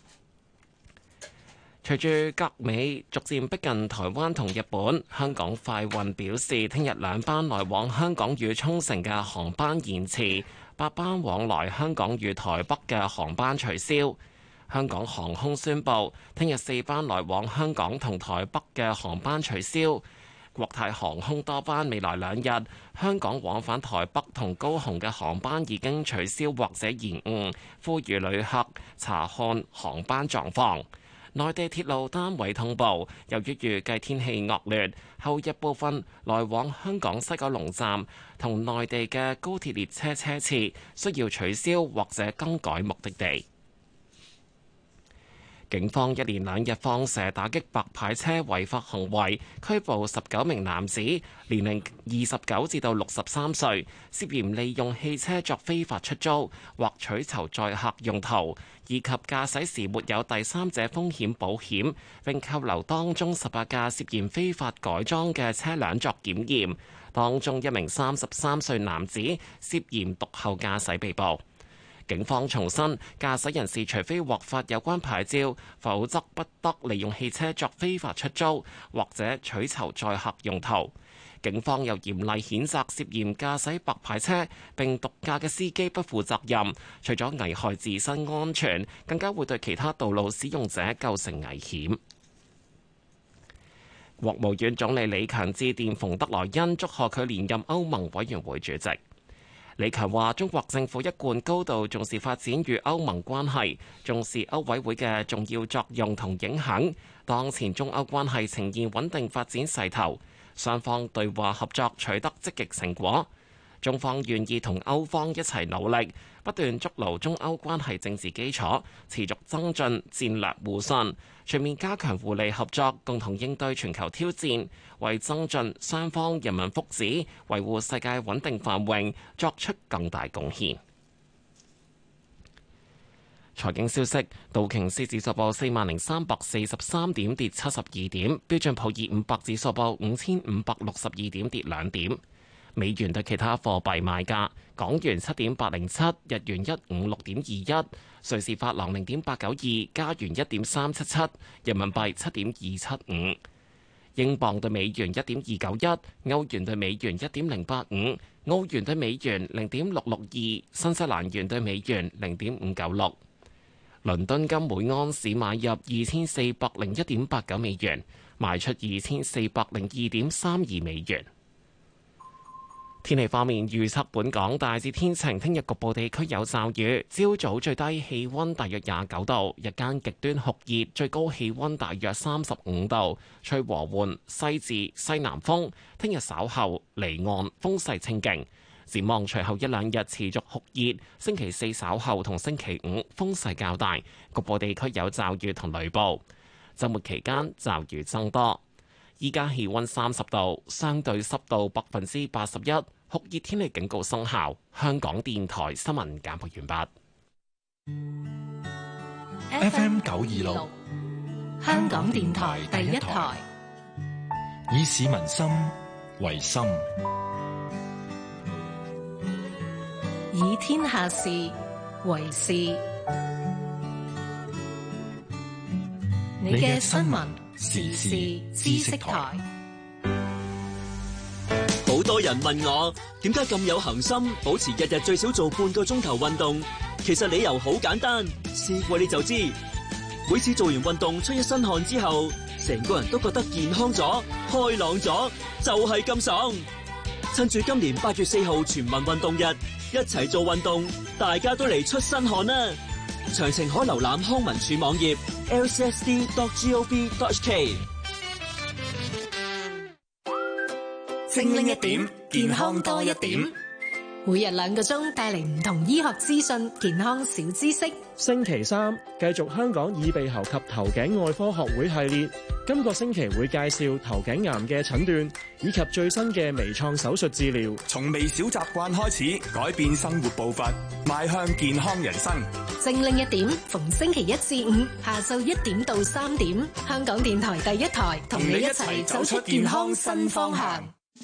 隨住甲尾逐漸逼近台灣同日本，香港快運表示，聽日兩班來往香港與沖繩嘅航班延遲，八班往來香港與台北嘅航班取消。香港航空宣布，聽日四班來往香港同台北嘅航班取消。國泰航空多班未來兩日香港往返台北同高雄嘅航班已經取消或者延誤，呼籲旅客查看航班狀況。內地鐵路單位通報，由於預計天氣惡劣，後日部分來往香港西九龍站同內地嘅高鐵列車車次需要取消或者更改目的地。警方一連兩日放蛇打擊白牌車違法行為，拘捕十九名男子，年齡二十九至到六十三歲，涉嫌利用汽車作非法出租或取酬載客用途，以及駕駛時沒有第三者風險保險，並扣留當中十八架涉嫌非法改裝嘅車輛作檢驗。當中一名三十三歲男子涉嫌毒後駕駛被捕。警方重申，駕駛人士除非獲發有關牌照，否則不得利用汽車作非法出租或者取酬載客用途。警方又嚴厲譴責涉嫌駕駛白牌車並毒駕嘅司機不負責任，除咗危害自身安全，更加會對其他道路使用者構成危險。國務院總理李強致電馮德萊恩，祝賀佢連任歐盟委員會主席。李強話：中國政府一貫高度重視發展與歐盟關係，重視歐委會嘅重要作用同影響。當前中歐關係呈現穩定發展勢頭，雙方對話合作取得積極成果。中方願意同歐方一齊努力，不斷築牢中歐關係政治基礎，持續增進戰略互信，全面加強互利合作，共同應對全球挑戰，為增進雙方人民福祉、維護世界穩定繁榮作出更大貢獻。財經消息：道瓊斯指數報四萬零三百四十三點，跌七十二點；標準普爾五百指數報五千五百六十二點，跌兩點。美元對其他貨幣賣價：港元七點八零七，日元一五六點二一，瑞士法郎零點八九二，加元一點三七七，人民幣七點二七五，英鎊對美元一點二九一，歐元對美元一點零八五，澳元對美元零點六六二，新西蘭元對美元零點五九六。倫敦金每盎司買入二千四百零一點八九美元，賣出二千四百零二點三二美元。天氣方面預測，本港大致天晴，聽日局部地區有驟雨。朝早最低氣溫大約廿九度，日間極端酷熱，最高氣溫大約三十五度，吹和緩西至西南風。聽日稍後離岸風勢清勁。展望隨後一兩日持續酷熱，星期四稍後同星期五風勢較大，局部地區有驟雨同雷暴。週末期間驟雨增多。依家氣溫三十度，相對濕度百分之八十一，酷熱天氣警告生效。香港電台新聞簡報完畢。F M 九二六， 香港電台第一台， 以市民心為心， 以天下事為事。你嘅新聞時事知識台。 好多人問我點解咁有恒心，保持日日最少做半個鐘頭運動。其實理由好簡單，試過你就知。每次做完運動出一身汗之後，成個人都覺得健康咗、開朗咗，就係咁爽。趁住今年八月四號全民運動日，一齊做運動，大家都嚟出身汗啦！詳情可瀏覽康文署網頁 l c s d dot gov dot h k。 精靈一點，健康多一點。每日兩個鐘帶嚟唔同醫學資訊、健康小知識。 星期三繼續香港耳鼻喉及頭頸外科學會系列，今個星期會介紹頭頸癌嘅診斷以及最新嘅微創手術治療。 從微小習慣開始，改變生活步伐，邁向健康人生。 精靈一點，逢星期一至五下晝一點到三點，香港電台第一台同你一齊走出健康新方向。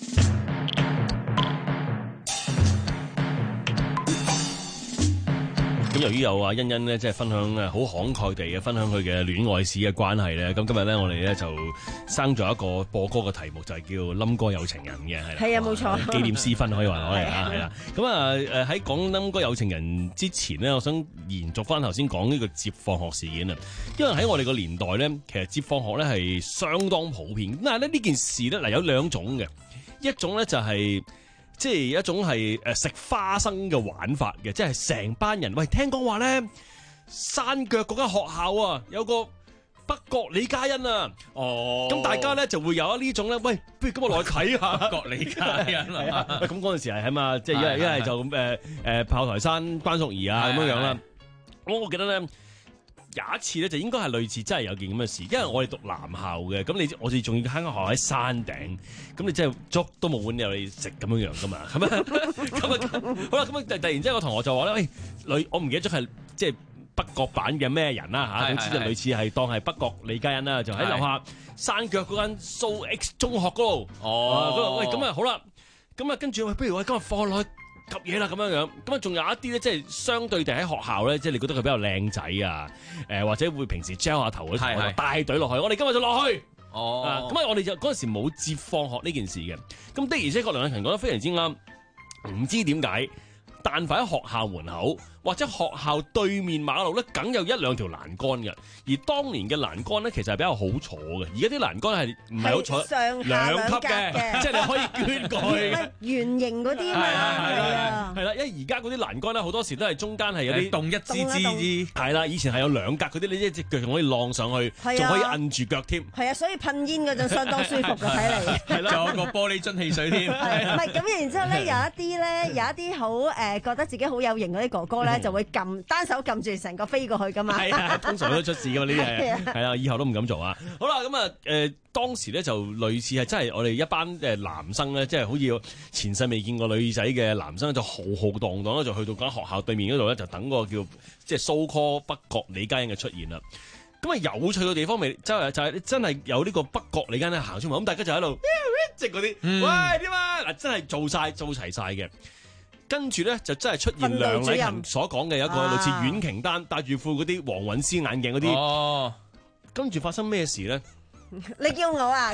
咁由於有阿欣欣咧，即係分享誒好慷慨地嘅分享佢嘅戀愛史嘅關係咧，咁今日咧我哋咧就生咗一個播歌嘅題目，就係叫冧哥有情人嘅，係啦， 係啊，冇錯， 紀念私婚可以話攞嚟啊，係啦。咁啊誒喺講冧哥有情人之前咧，我想延續翻頭先講呢個接放學事件啊，因為喺我哋個年代咧，其實接放學咧係相當普遍。但係咧呢件事咧嗱有兩種嘅，一種咧就係、是。即係一種係誒食花生嘅玩法嘅，即係成班人喂，聽講話咧山腳嗰間學校啊，有個北角李嘉欣啊，哦，咁大家咧就會有呢種咧，喂，不如今日落去睇下北角李嘉欣啊， 咁嗰陣時係係嘛，即係一係一係就誒誒炮台山關淑怡啊咁樣樣啦，我我記得咧。有一次咧，就應該係類似真係有件咁嘅事，因為我哋讀男校嘅，咁你我哋仲要喺間學校喺山頂，咁你真係粥都冇碗有你食咁樣樣噶嘛，咁啊咁啊好啦，咁啊突然之間個同學就話咧，喂、哎，女我唔記得咗係即係北角版嘅咩人啦嚇，總之就類似係當係北角李嘉欣啦，就喺樓下山腳嗰間蘇 X 中學嗰度，哦，嗰度喂咁啊好啦，咁啊跟住喂，不如我今日放落去。及嘢啦咁樣樣，咁啊仲有一啲咧，即係相對地喺學校咧，即係你覺得佢比較靚仔啊，誒或者會平時 gel 下頭嗰啲同學帶隊落去，我哋今日就落去。哦，咁啊我哋就嗰陣時冇接放學呢件事嘅，咁的而且確梁禮勤講得非常之啱，唔知點解，但凡喺學校門口或者學校對面馬路咧，梗有一兩條欄杆嘅。而當年嘅欄杆咧，其實係比較好坐嘅。而家啲欄杆係唔係好坐？ 上下兩級嘅， 即係你可以捐過去。 圓形嗰啲嘛，係啊。 係啦，因為而家嗰啲欄杆咧，好多時都係中間係有啲洞一支支支。係啦，以前係有兩格嗰啲，你一隻腳仲可以晾上去，仲可以摁住腳添。 係啊，所以噴煙嗰陣相當舒服嘅，睇嚟。 係啦， 仲有個玻璃樽汽水添。 唔係咁，然之後咧有一啲咧，有一啲好誒覺得自己好有型嗰啲哥哥咧，就會撳單手撳住成個飛過去噶嘛。 係啊，通常都出事噶嘛呢啲嘢。係啊，以後都唔敢做啊。好啦，咁啊誒，當時咧就類似係真係我哋一班誒男生咧，即係好似前世未見過女仔嘅男生，就浩浩蕩蕩咧，就去到間學校對面嗰度咧，就等個叫即係 so call 北角李嘉欣嘅出現啦。咁啊有趣嘅地方咪就係就係真係有呢個北角李嘉欣行出嚟，咁大家就喺度即係嗰啲，嗯、喂點啊嗱，真係做晒做齊晒嘅。跟住咧就真係出現梁禮勤所講嘅有一個類似阮瓊丹戴住副嗰啲黃韻詩眼鏡嗰啲。哦，跟住發生咩事咧？ 你叫我啊？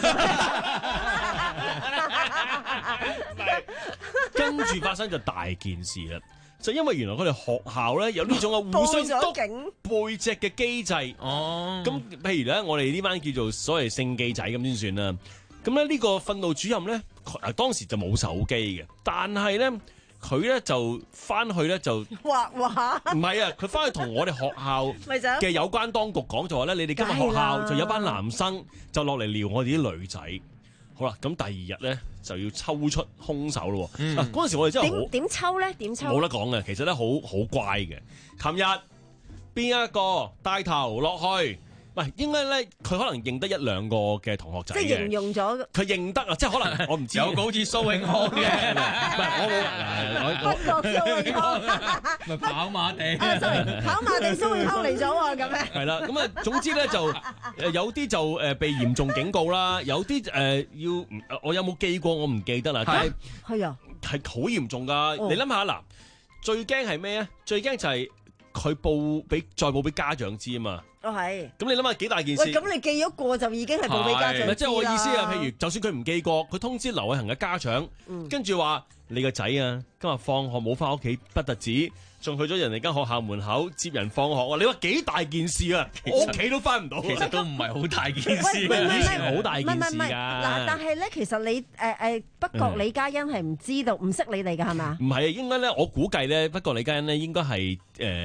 跟住發生就大件事啦，就因為原來佢哋學校咧有呢種嘅互相督背脊嘅機制。哦，咁譬如咧，我哋呢班叫做所謂聖記仔咁先算啦。咁咧呢個訓導主任咧，當時就冇手機嘅，但係咧。佢咧就翻去咧就畫畫， 唔係啊！佢翻去同我哋學校嘅有關當局講，就話咧，你哋今日學校就有班男生就落嚟撩我哋啲女仔。好啦，咁第二日咧就要抽出兇手咯。嗱、嗯，嗰陣時我哋真係好點抽咧？點抽？ 冇得講嘅，其實咧好好乖嘅。琴日邊一個帶頭落去？唔係應該咧，佢可能認得一兩個嘅同學仔嘅， 即係形容咗佢認得啊！即係可能我唔知有個好似蘇永康嘅， 唔係我冇北角蘇永康， 咪跑馬地啊！sorry，跑馬地蘇永康嚟咗喎，咁樣係啦。咁啊，總之咧就誒有啲就誒被嚴重警告啦，有啲誒要我有冇記過我唔記得啦。但係係啊， 係好嚴重㗎。你諗下嗱，最驚係咩啊？最驚就係佢報俾再報俾家長知啊嘛。 哦，係。咁你諗下幾大件事？ 喂，咁你記咗過就已經係報俾家長知啦。 即係我意思啊，譬如就算佢唔記過，佢通知劉偉恒嘅家長，嗯、跟住話你個仔啊，今日放學冇翻屋企，不特止，仲去咗人哋間學校門口接人放學啊！你話幾大件事啊？我屋企都翻唔到。 其實都唔係好大件事。 以前好大件事㗎。 嗱，但係咧，其實你誒誒、呃、北角李嘉欣係唔知道、唔識、嗯、你哋㗎係嘛？ 唔係，應該咧，我估計咧，北角李嘉欣咧應該係誒。呃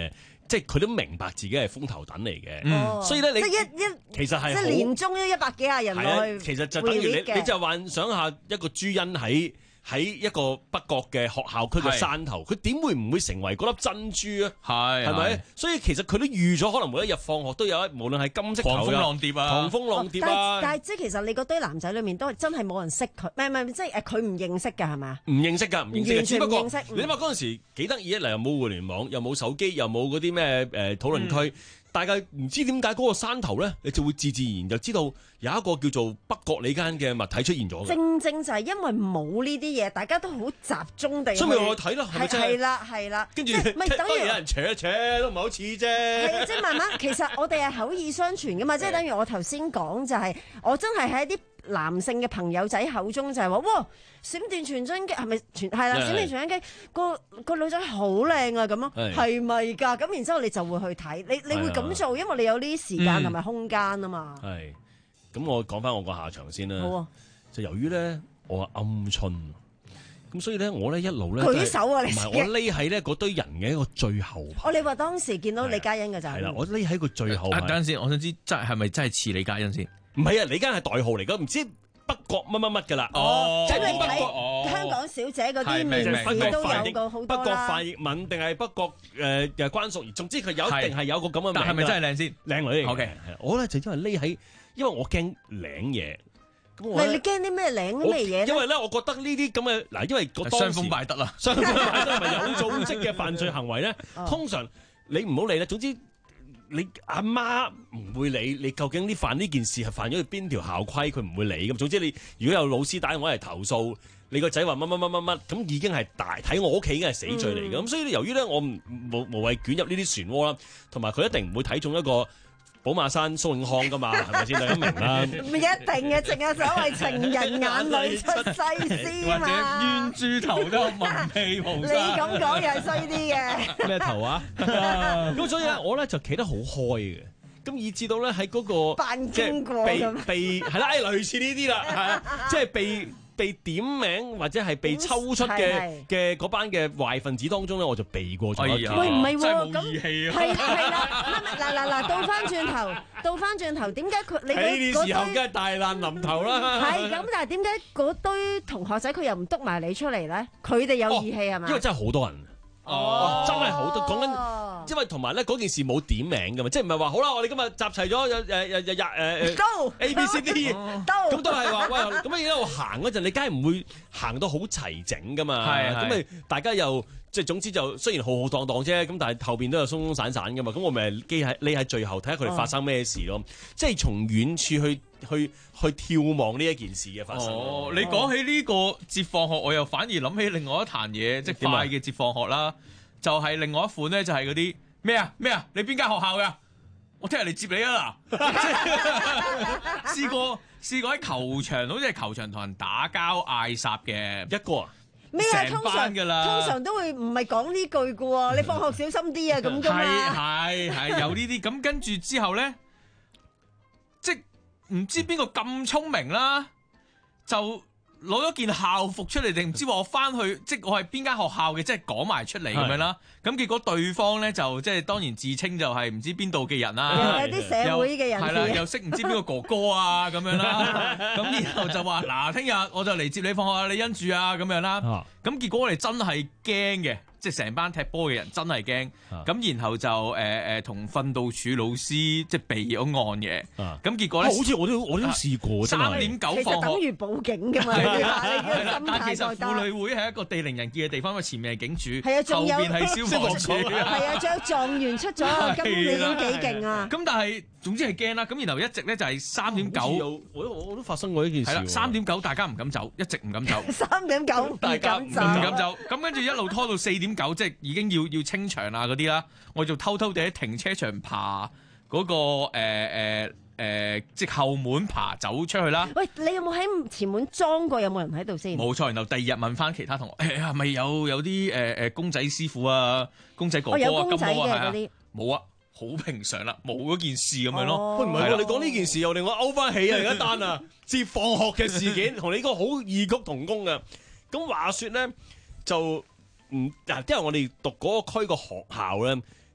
即係佢都明白自己係風頭躉嚟嘅， 嗯、 所以咧你即係一一其實係即係年中一百幾廿人落去， 其實就等於你你就幻想下一個朱茵喺。喺一個北角嘅學校區嘅山頭，佢點會唔會成為嗰粒珍珠啊？ 係係咪？所以其實佢都預咗，可能每一日放學都有一，無論係金色頭、 狂風浪蝶啊、 狂風浪蝶啊。 哦、但係但係即係其實你嗰堆男仔裏面都係真係冇人識佢，唔係唔係即係誒佢唔認識㗎係咪？ 唔認識㗎，唔認識嘅。只不過認識你諗下嗰陣時幾得意啊！嗱，又冇互聯網，又冇手機，又冇嗰啲咩誒討論區。嗯大家唔知點解嗰個山頭咧，你就會自自然就知道有一個叫做北角里間嘅物體出現咗嘅。 正正就係因為冇呢啲嘢，大家都好集中地。 所以咪我睇咯，係咪真係？ 係啦，係啦。跟住咪等於有人扯一扯都唔係好似啫。 係啊，即係慢慢，其實我哋係口耳相傳噶嘛，即係等於我頭先講就係，我真係喺一啲男性嘅朋友仔口中就係話，哇！閃電傳真機係咪傳係啦？閃電傳真機個個女仔好靚啊咁咯，係咪㗎？咁然之後你就會去睇，你你會咁做，因為你有呢啲時間同埋空間啊嘛。 係，咁我講翻我個下場先啦。 好啊。 就由於咧我係鵪鶉，咁所以咧我咧一路咧舉手啊！你唔係我匿喺咧嗰堆人嘅一個最後排。 哦，你話當時見到李嘉欣㗎咋？ 係啦，我匿喺個最後排。 等陣先，我想知真係咪真係似李嘉欣先？ 唔係啊，李嘉欣係代號嚟㗎，唔知。北角乜乜乜㗎啦， 哦，即係你睇香港小姐嗰啲面試都有個好多啦。 北角范奕敏定係北角誒誒關淑怡，總之佢有一定係有個咁嘅名。 但係咪真係靚先？ 靚女嚟嘅。 OK， 我咧就因為匿喺，因為我驚領嘢。 唔係你驚啲咩領咩嘢？ 因為咧，我覺得呢啲咁嘅嗱，因為嗰當時傷風敗德啦， 傷風敗德係咪有組織嘅犯罪行為咧？通常你唔好理啦，總之。你阿媽唔會理你究竟呢犯呢件事係犯咗去邊條校規，佢唔會理咁。總之你如果有老師打電話嚟投訴，你個仔話乜乜乜乜乜，咁已經係大睇我屋企已經係死罪嚟嘅。咁、嗯、所以由於咧我唔無無謂捲入呢啲漩渦啦，同埋佢一定唔會睇中一個寶馬山蘇永康噶嘛，係咪先？大家明啦。唔一定嘅，淨係所謂情人眼裏出西施嘛。或者冤豬頭都文氣無你咁講又係衰啲嘅。 咩頭啊？咁所以咧，我咧就企得好開嘅。咁以至到咧喺嗰個扮經過被被係啦，類似呢啲啦，係啊，即係被被點名或者係被抽出嘅嘅嗰班嘅壞分子當中咧，我就避過咗。 喂，唔係喎，咁係係啦，嗱嗱嗱，倒翻轉頭，倒翻轉頭，點解佢你呢啲時候梗係大難臨頭啦？ 係咁，但係點解嗰堆同學仔佢又唔督埋你出嚟咧？佢哋有義氣係嘛？ 因為真係好多人。哦，真係好多講緊，因為同埋咧嗰件事冇點名㗎嘛，即係唔係話好啦，我哋今日集齊咗有誒誒日日誒誒 A B C D， 都咁都係話喂，咁樣一路行嗰陣，你梗係唔會行到好齊整㗎嘛，咁咪大家又即係總之就雖然浩浩蕩蕩啫，咁但係後邊都有鬆鬆散散㗎嘛，咁我咪匿喺匿喺最後睇下佢哋發生咩事咯，即係從遠處去去去眺望呢一件事嘅發生。 哦，你講起呢個接放學，我又反而諗起另外一壇嘢，即係快嘅接放學啦，就係另外一款咧，就係嗰啲咩啊咩啊，你邊間學校㗎？我聽日嚟接你啊嗱！試過試過喺球場，好似係球場同人打交嗌殺嘅一個啊。 咩啊？通常通常都會唔係講呢句㗎喎，你放學小心啲啊咁㗎嘛。 係係係有呢啲咁，跟住之後咧，即係唔知邊個咁聰明啦，就攞咗件校服出嚟，定唔知話我翻去，即係我係邊間學校嘅，即係講埋出嚟咁樣啦。咁結果對方咧就即係當然自稱就係唔知邊度嘅人啦， 有啲社會嘅人， 係啦，又識唔知邊個哥哥啊咁樣啦。咁然後就話嗱，聽日我就嚟接你放學啊，你因住啊咁樣啦。咁結果我哋真係驚嘅。即係成班踢波嘅人真係驚，咁、啊、然後就誒誒同訓導處老師即係備咗案嘅，咁、啊、結果咧、 啊，好似我都我都試過， 三點九放學， 其實等於報警㗎嘛。係啊， 但其實婦女會係一個地靈人傑嘅地方，因為前面係警署， 係啊，仲有後邊係消防處， 係啊，仲有狀元出咗，今年都幾勁啊！ 咁但係總之係驚啦，咁然後一直咧就係三點九， 我都我都發生過呢件事。係啦， 三點九大家唔敢走，一直唔敢走。 三點九大家唔敢走，咁跟住一路拖到四點九，即係已經要要清場啊嗰啲啦，我就偷偷地喺停車場爬嗰、嗰個誒誒誒即係後門爬走出去啦。 喂，你有冇喺前門裝過？有冇人喺度先？ 冇錯，然後第二日問翻其他同學，誒係咪有有啲誒誒公仔師傅啊、公仔哥哥啊、 哦、 金毛啊？ 係啊， 冇啊。好平常啦，冇嗰件事咁樣咯。 喂，唔係喎，你講呢件事又令我勾翻起啊！另一單啊，接放學嘅事件，同你呢個好異曲同工嘅。咁話説咧，就唔嗱，因為我哋讀嗰個區個學校咧，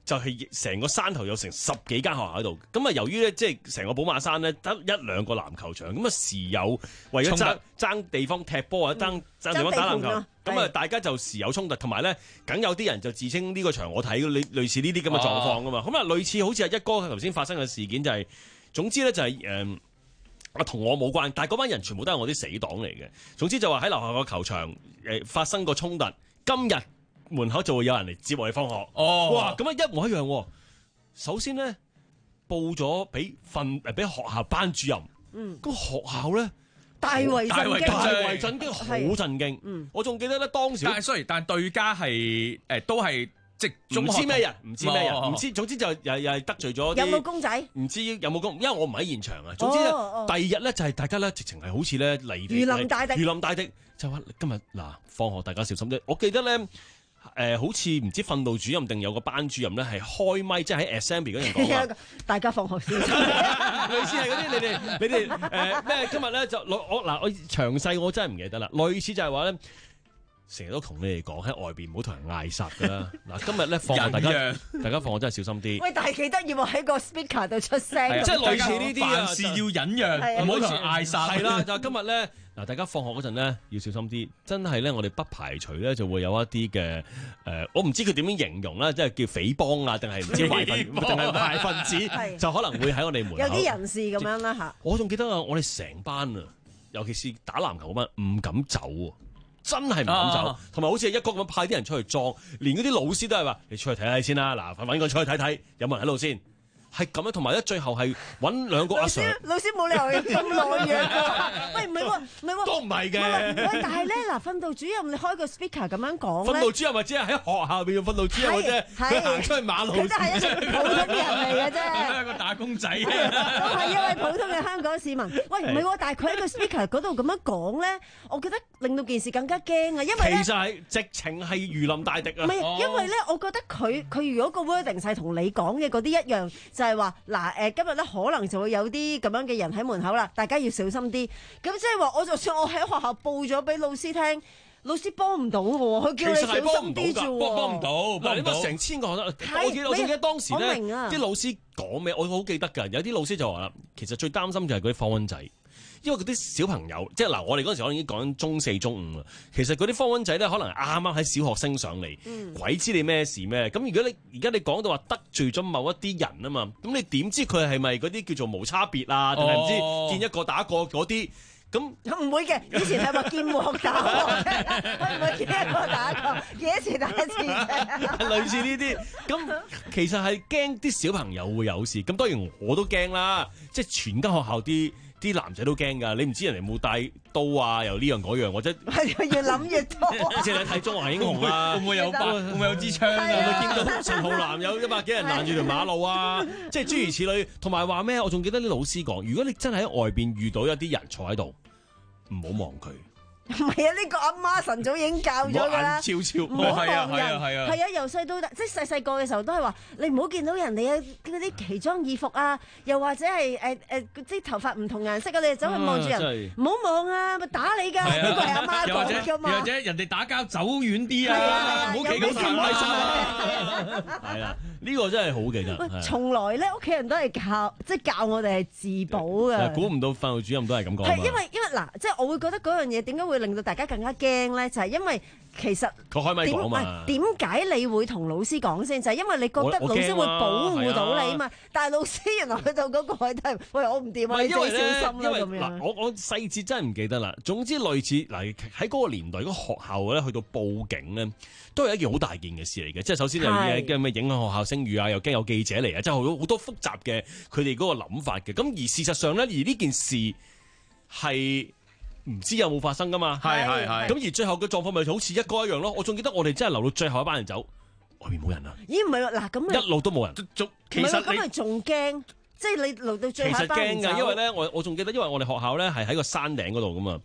就係成個山頭有成十幾間學校喺度，咁啊由於咧即係成個寶馬山咧得一兩個籃球場，咁啊時有為咗爭爭地方踢波或者爭爭地方打籃球，咁啊大家就時有衝突，同埋咧梗有啲人就自稱呢個場我睇類類似呢啲咁嘅狀況噶嘛，咁啊類似好似阿一哥頭先發生嘅事件就係、是，總之咧就係、是、誒，啊同我冇關，但係嗰班人全部都係我啲死黨嚟嘅，總之就話喺樓下個球場誒發生個衝突，今日。門口就會有人嚟接我哋放學。哦，哇！咁啊一模一樣。首先咧報咗俾訓誒俾學校班主任。嗯。咁學校咧大為震驚， 大為震驚，好震驚。嗯。我仲記得咧當時。 但係 sorry， 但係對家係誒都係即係唔知咩人，唔知咩人，唔知總之就又又係得罪咗。 有冇公仔？ 唔知有冇公，因為我唔喺現場啊。總之咧，第二日咧就係大家咧直情係好似咧嚟如臨大敵， 如臨大敵就話今日嗱放學大家小心啲。我記得咧。誒、呃、好似唔知訓導主任定有個班主任咧，係開咪，即係喺 assembly 嗰陣講大家放學先， 類似係嗰啲你哋你哋誒咩？今日咧就我嗱我詳細我真係唔記得啦。類似就係話咧，成日都同你哋講喺外邊唔好同人嗌殺㗎啦。嗱今日咧放學大家大家放學真係小心啲。 喂，但係記得要喺個 speaker 度出聲， 即係類似呢啲啊， 凡事要忍讓，唔好同人嗌殺。 係啦，就今日咧。嗱，大家放學嗰陣咧要小心啲，真係咧我哋不排除咧就會有一啲嘅誒，我唔知佢點樣形容啦，即係叫匪幫啊，定係唔知壞分，定係壞分子，就可能會喺我哋門口有啲人士咁樣啦嚇。 我仲記得啊，我哋成班啊，尤其是打籃球嗰班唔敢走喎，真係唔敢走，同埋、啊、好似一哥咁派啲人出去裝，連嗰啲老師都係話：你出去睇睇先啦，嗱，揾個出去睇睇，有冇人喺度先。係咁樣，同埋咧，最後係揾兩個阿 Sir。 老師冇理由咁懦弱㗎。喂，唔係喎，唔係喎， 都唔係嘅。 喂，但係咧，嗱，訓導主任你開個 speaker 咁樣講咧。 訓導主任或者係喺學校邊嘅訓導主任啫，佢行出去馬路。 佢都係一個普通人嚟嘅啫。 都係一個打工仔。 都係一位普通嘅香港市民。喂，唔係喎，但係佢喺個 speaker 嗰度咁樣講咧，我覺得令到件事更加驚啊，因為其實係直情係如臨大敵啊。 唔係，因為咧，我覺得佢佢如果個 wording 係同你講嘅嗰啲一樣。就係話嗱誒，今日咧可能就會有啲咁樣嘅人喺門口啦，大家要小心啲。咁即係話，我就算我喺學校報咗俾老師聽，老師幫唔到我，佢叫你小心啲啫喎。 幫唔到，嗱，你話成千個學生，我記得我記得當時咧，啲老師講咩，我好記得㗎。有啲老師就話啦，其實最擔心就係嗰啲放溫仔。因為嗰啲小朋友，即係嗱，我哋嗰陣時可能已經講中四、中五啦。其實嗰啲方溫仔咧，可能啱啱喺小學升上嚟，嗯、鬼知你咩事咩？咁如果你而家你講到話得罪咗某一啲人啊嘛，咁你點知佢係咪嗰啲叫做無差別啊？定係唔知見一個打過嗰啲？咁唔會嘅，以前係話見鑊打鑊嘅，我唔會見一個打過，幾多次打一次啫。 類似呢啲，咁其實係驚啲小朋友會有事。咁當然我都驚啦，即係全間學校啲。啲男仔都驚㗎，你唔知人哋冇帶刀啊，又呢樣嗰樣，或者係越諗越多。 即係你睇《中華英雄》啊， 會唔會有把？會唔會有支槍啊？ 會唔會見到陳浩南有一百幾人攔住條馬路啊？即係諸如此類。同埋話咩？我仲記得啲老師講，如果你真係喺外邊遇到一啲人坐喺度，唔好望佢。 唔係啊！呢、這個阿媽晨早已經教咗㗎啦， 超超， 唔好望人，係啊， 係啊，係啊，由細到大，即係細細個嘅時候都係話，你唔好見到人哋嘅嗰啲奇裝異服啊，又或者係誒誒，即係頭髮唔同顏色啊，你哋走去望住人，唔好望啊，咪打你㗎！呢個係阿媽講㗎嘛。 又或者人哋打交走遠啲啊，唔好企咁近啊！係啊，呢個真係好記得。 從來咧，屋企人都係教，即係教我哋係自保嘅。 估唔到訓導主任都係咁講。 係因為因為嗱，即係我會覺得嗰樣嘢點解會令到大家更加驚咧？就係、是、因為其實佢開咪講嘛。 點解你會同老師講先？就係、是、因為你覺得老師會保護到你嘛。但係老師原來去到嗰個位都係，喂，我唔掂啊！你自己小心啦咁樣。 嗱，我我細節真係唔記得啦。總之類似嗱，喺嗰個年代，嗰、那個、學校咧去到報警咧，都係一件好大件嘅事嚟嘅。即係首先有嘢嘅咩影響學校聲譽啊，又驚有記者嚟啊，即係好多好多複雜嘅佢哋嗰個諗法嘅。咁而事實上咧，而呢件事係。唔知有冇發生噶嘛？ 係係係。 咁而最後嘅狀況咪好似一哥一樣咯。我仲記得我哋真係留到最後一班人走，外面冇人啊。 咦？唔係喎，嗱咁一路都冇人。 其實咁咪仲驚？即係你留到最後一班人走。 其實驚㗎，因為咧，我我仲記得，因為我哋學校咧係喺個山頂嗰度噶嘛。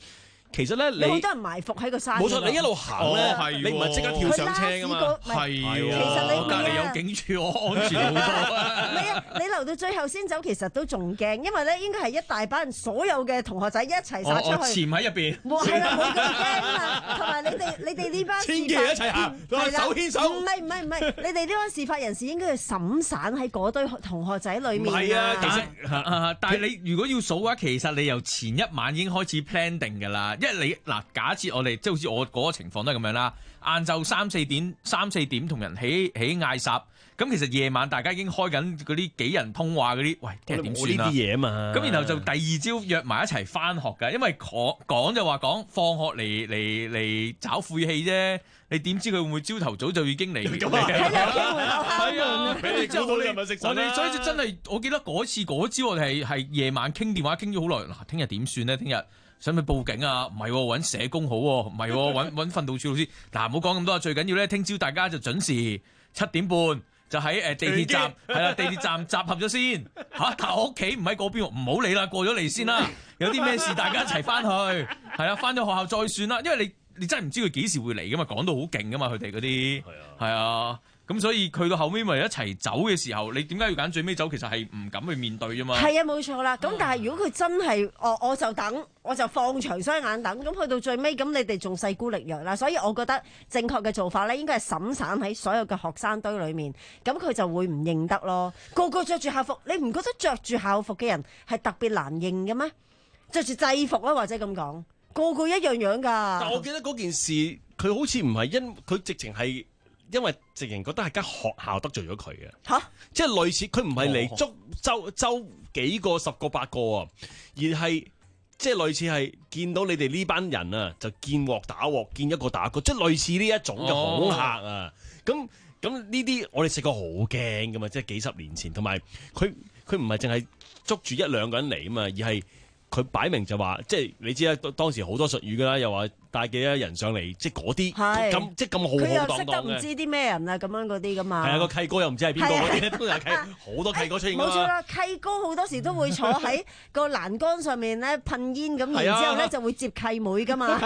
其實咧， 你好多人埋伏喺個山。 冇錯，你一路行咧，你唔係即刻跳上車㗎嘛。 係啊， 其實你隔離有警署，我安全好多。 唔係啊，你留到最後先走，其實都仲驚，因為咧應該係一大班所有嘅同學仔一齊殺出去。 潛喺入邊。 係啦，冇咁驚啊嘛。同埋你哋，你哋呢班千祈一齊行，手牽手。 唔係唔係唔係，你哋呢班事發人士應該要審散喺嗰堆同學仔裏面。 唔係啊，其實但係你如果要數嘅話，其實你由前一晚已經開始 plan 定㗎啦。因為你嗱，假設我哋即係好似我嗰個情況都係咁樣啦。晏晝三四點，三四點同人起起嗌霎，咁其實夜晚大家已經開緊嗰啲幾人通話嗰啲，喂，聽日點算啊？ 呢啲嘢嘛。 咁然後就第二朝約埋一齊翻學㗎，因為講講就話講放學嚟嚟嚟找晦氣啫。你點知佢會唔會朝頭早就已經嚟？係啊， 俾你找到你係咪食神啊？ 所以就真係，我記得嗰次嗰朝我哋係係夜晚傾電話傾咗好耐。嗱，聽日點算咧？聽日使唔使報警啊？唔係揾社工好喎，唔係揾揾訓導處老師。嗱，唔好講咁多，最緊要咧，聽朝大家就準時七點半就喺誒地鐵站係啦，地鐵站集合咗先嚇。但係我屋企唔喺嗰邊，唔好理啦，過咗嚟先啦。有啲咩事大家一齊翻去係啦，翻咗學校再算啦，因為你。你真係唔知佢幾時會嚟噶嘛？講到好勁噶嘛，佢哋嗰啲係啊，咁所以去到後尾咪一齊走嘅時候，你點解要揀最尾走？其實係唔敢去面對啫嘛。 係啊，冇錯啦。咁但係如果佢真係，我我就等，我就放長雙眼等。咁去到最尾，咁你哋仲勢孤力弱啦。所以我覺得正確嘅做法咧，應該係審散喺所有嘅學生堆裏面，咁佢就會唔認得咯。個個着住校服，你唔覺得着住校服嘅人係特別難認嘅咩？着住制服啊，或者咁講。個個一樣樣㗎， 但我記得嗰件事，佢好似唔係因佢直情係因為直情覺得係間學校得罪咗佢嘅嚇，即係類似佢唔係嚟捉周周幾個十個八個啊，而係即係類似係見到你哋呢班人啊，就見鑊打鑊，見一個打一個，即係類似呢一種嘅恐嚇啊。咁咁呢啲我哋細個好驚㗎嘛，即係幾十年前，同埋佢佢唔係淨係捉住一兩個人嚟啊嘛，而係。佢擺明就話，即係你知啦，當時好多術語㗎啦，又話帶幾多人上嚟，即係嗰啲咁，即係咁浩浩蕩蕩嘅。佢又識得唔知啲咩人啊，咁樣嗰啲㗎嘛。係啊，個契哥又唔知係邊個嗰啲，都係契好多契哥出現㗎嘛。 冇錯啦，契哥好多時都會坐喺個欄杆上面咧噴煙咁，然之後咧就會接契妹㗎嘛。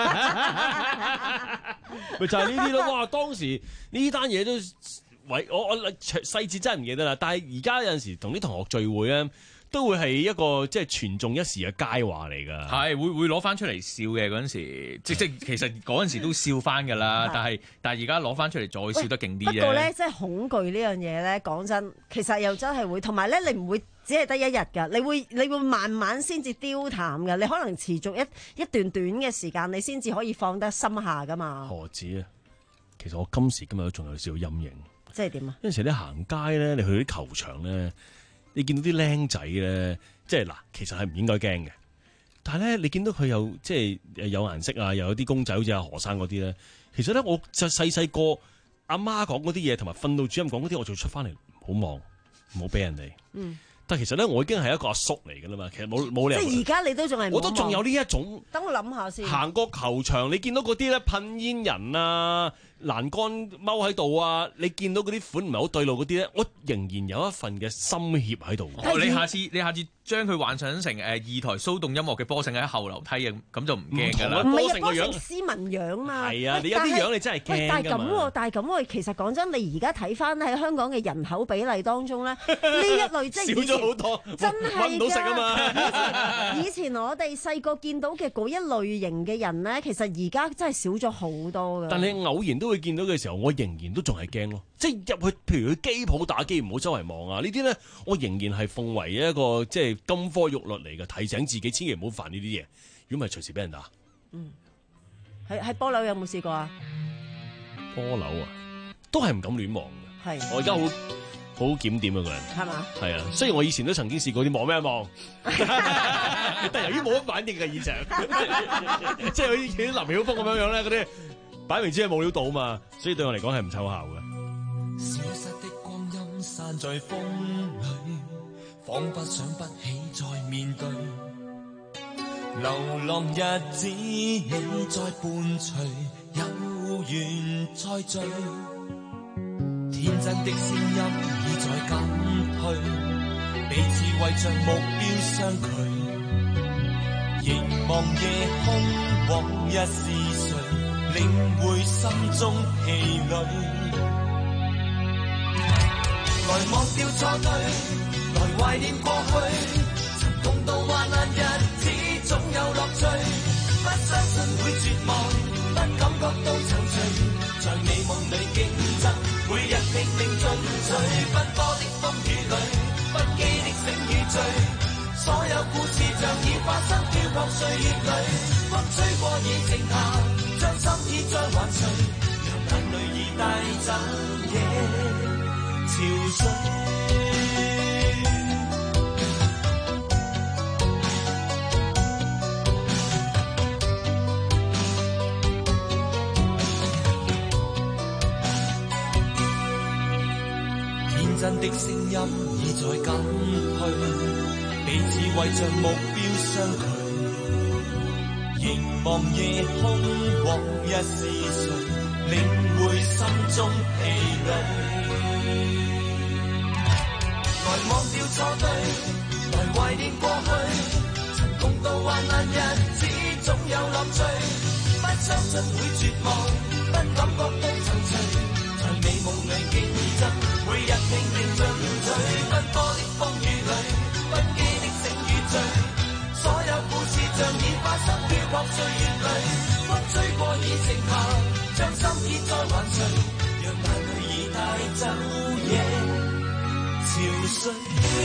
咪就係呢啲咯，哇！當時呢單嘢都喂我我細節真係唔記得啦，但係而家有陣時同啲同學聚會咧。都會係一個即係傳頌一時嘅佳話嚟㗎， 係會會攞翻出嚟笑嘅嗰陣時，即即其實嗰陣時都笑翻㗎啦，但係但係而家攞翻出嚟再笑得勁啲啫。 不過咧，即係恐懼呢樣嘢咧，講真，其實又真係會，同埋咧，你唔會只係得一日㗎，你會你會慢慢先至凋淡㗎，你可能持續一一段短嘅時間，你先至可以放得心下㗎嘛。 何止啊！其實我今時今日都仲有少少陰影。 即係點啊？ 有陣時你行街咧，你去啲球場咧。你見到啲僆仔咧，即係嗱，其實係唔應該驚嘅。但係咧，你見到佢又即係有顏色啊，又有啲公仔好似阿何生嗰啲咧。其實咧，我就細細個阿媽講嗰啲嘢，同埋訓導主任講嗰啲，我就出翻嚟唔好望，唔好俾人哋。嗯。但係其實咧，我已經係一個阿叔嚟㗎啦嘛。其實冇冇理由。 即係而家你都仲係， 我都仲有呢一種。 等我諗下先。 行過球場，你見到嗰啲咧噴煙人啊！欄杆踎喺度啊！你見到嗰啲款唔係好對路嗰啲咧，我仍然有一份嘅心怯喺度。 你下次你下次將佢幻想成誒二台騷動音樂嘅波聖喺後樓梯嘅，咁就唔驚㗎啦。 唔係啊，波聖斯文樣嘛。 係啊，你有啲樣你真係驚㗎嘛。 但係咁喎，但係咁喎，其實講真，你而家睇翻喺香港嘅人口比例當中咧，呢一類即係少咗好多， 真係揾唔到食啊嘛。 以前以前我哋細個見到嘅嗰一類型嘅人咧，其實而家真係少咗好多㗎。 但你偶然都會見到嘅時候，我仍然都仲係驚咯。即係入去，譬如去機鋪打機，唔好周圍望啊！呢啲咧，我仍然係奉為一個即係金科玉律嚟嘅，提醒自己千祈唔好犯呢啲嘢。如果唔係，隨時俾人打。 嗯，喺喺波樓有冇試過啊？ 波樓啊，都係唔敢亂望嘅。係，我而家好好檢點啊個人。 係嘛？ 係啊，雖然我以前都曾經試過啲望咩望，但係由於冇乜反應嘅現場，即係好似啲林曉峰咁樣樣咧，嗰啲。擺明知係冇料到嘛，所以對我嚟講係唔奏效嘅。 消失的光陰散在風裏，彷彿想不起再面對。流浪日子你在伴隨，有緣再聚。天真的聲音已在減退，彼此為着目標相距。凝望夜空，往日是誰領會心中疲累？來忘掉錯對，來懷念過去，曾共度患難日子總有樂趣。不相信會絕望，不感覺到躊躇，在美夢裏競爭，每日拼命進取。奔波的風雨裏，不羈的醒與醉，所有故事像已發生，飄泊歲月裏，風吹過已靜下，將心意再還誰？讓眼淚已帶走夜潮水。天真的聲音已在減退，彼此為着目標相距。凝望夜空，往日是誰領會心中疲累？來忘掉錯對，來懷念過去，曾共度患難日子總有樂趣。不相信會絕望，不感覺到躊躇，在美夢裏競爭，每日拼命進取。奔波的風雨裏，不羈的醒與醉，所有故事像已發生，飄泊歲月裏，風吹過已靜下，將心意再還誰？讓眼淚已帶走夜潮水。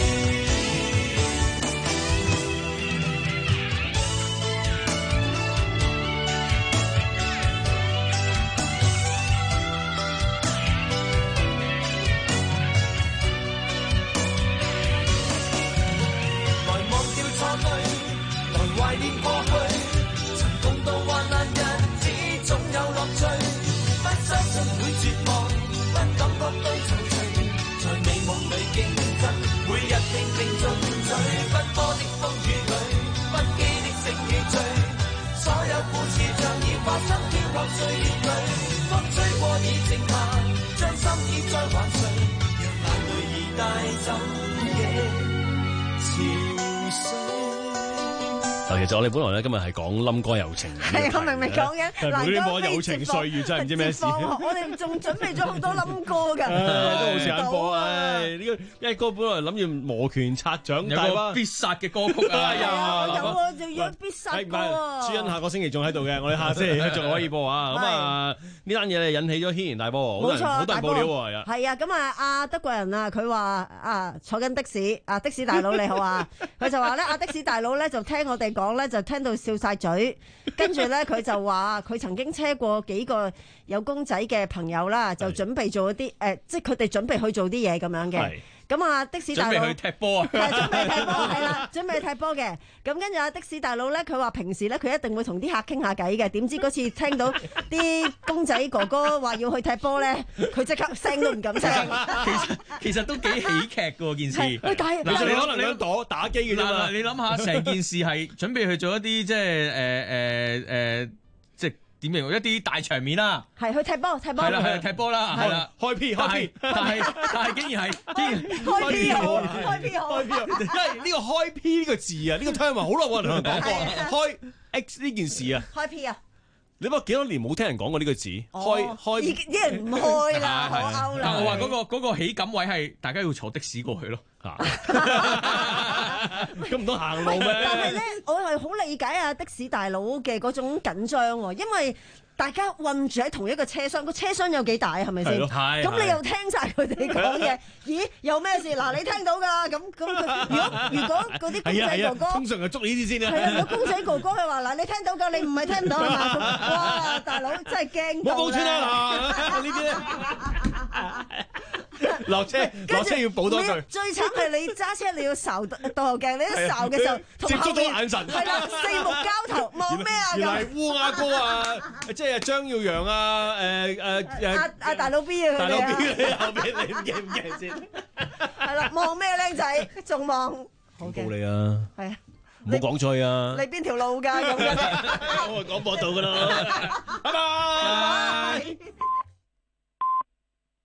懷念過去，曾共度患難日子總有樂趣。不相信會絕望，不感覺到躊躇，在美夢裏競爭，每日拼命進取。奔波的風雨裏，不羈的醒與醉，所有故事像已發生，飄泊歲月裏，風吹過已靜下，將心意再還誰？讓眼淚已帶走夜潮水。 嗱，其實我哋本來咧今日係講冧歌有情， 係我明明講緊嗱歌有情歲月真係唔知咩事。 我哋仲準備咗好多冧歌㗎， 都冇時間播。唉，呢個因為歌本來諗住摩拳擦掌， 有個必殺嘅歌曲啊！ 有啊，有啊，仲要必殺歌啊！ 朱茵下個星期仲喺度嘅，我哋下星期仲可以播啊！咁啊，呢單嘢咧引起咗軒然大波，好多人好多人報料喎，係啊！ 係啊，咁啊，阿德國人啊，佢話啊坐緊的士，啊的士大佬你好啊，佢就話咧，阿的士大佬咧就聽我哋講咧，就聽到笑晒嘴，跟住咧佢就話佢曾經車過幾個有公仔嘅朋友啦，就準備做一啲誒、呃，即係佢哋準備去做啲嘢咁樣嘅。咁啊的士大佬準備去踢波啊， 係準備踢波係啦，準備去踢波嘅。咁跟住阿的士大佬咧，佢話平時咧佢一定會同啲客傾下偈嘅。點知嗰次聽到啲公仔哥哥話要去踢波咧，佢即刻聲都唔敢聲。 其實其實都幾喜劇㗎件事。 喂，但係嗱，你可能你躲打機嘅啫嘛。 你諗下成件事係準備去做一啲即係誒誒誒即係。點形容一啲大場面啦？ 係去踢波，踢波係啦，係啦，踢波啦，係啦， 開 P 開 P， 但係但係竟然係竟然開 P 好，開 P 好， 開 P 好，因為呢個開 P 呢個字啊，呢個 term 好耐冇人同人講過，開 X 呢件事啊， 開 P 啊！ 你話幾多年冇聽人講過呢個字？開開啲人唔開啦，可勾啦。 但我話嗰個嗰個喜感位係大家要坐的士過去咯， 咁唔通行路咩？ 但係咧，我係好理解啊的士大佬嘅嗰種緊張喎，因為大家韞住喺同一個車廂，個車廂有幾大係咪先？咁你又聽晒佢哋講嘢，咦？有咩事？嗱，你聽到㗎？咁咁，如果如果嗰啲公仔哥哥， 通常係捉呢啲先啊。 係啊，如果公仔哥哥佢話嗱，你聽到㗎？你唔係聽唔到係嘛？哇！大佬真係驚到咧！ 冇冇穿啊！嗱，呢啲咧。落車落車要補多句。 最慘係你揸車你要睄倒後鏡，你一睄嘅時候接觸到眼神， 係啦，四目交投，望咩啊？ 原來係烏鴉哥啊，即係張耀揚啊，誒誒誒， 阿阿大佬 B 啊， 大佬 B 你後邊你唔驚唔驚先？ 係啦，望咩僆仔？仲望？ 好驚你啊！ 係啊， 唔好講錯啊！ 你邊條路㗎？咁嘅， 我係廣播道㗎啦，拜拜。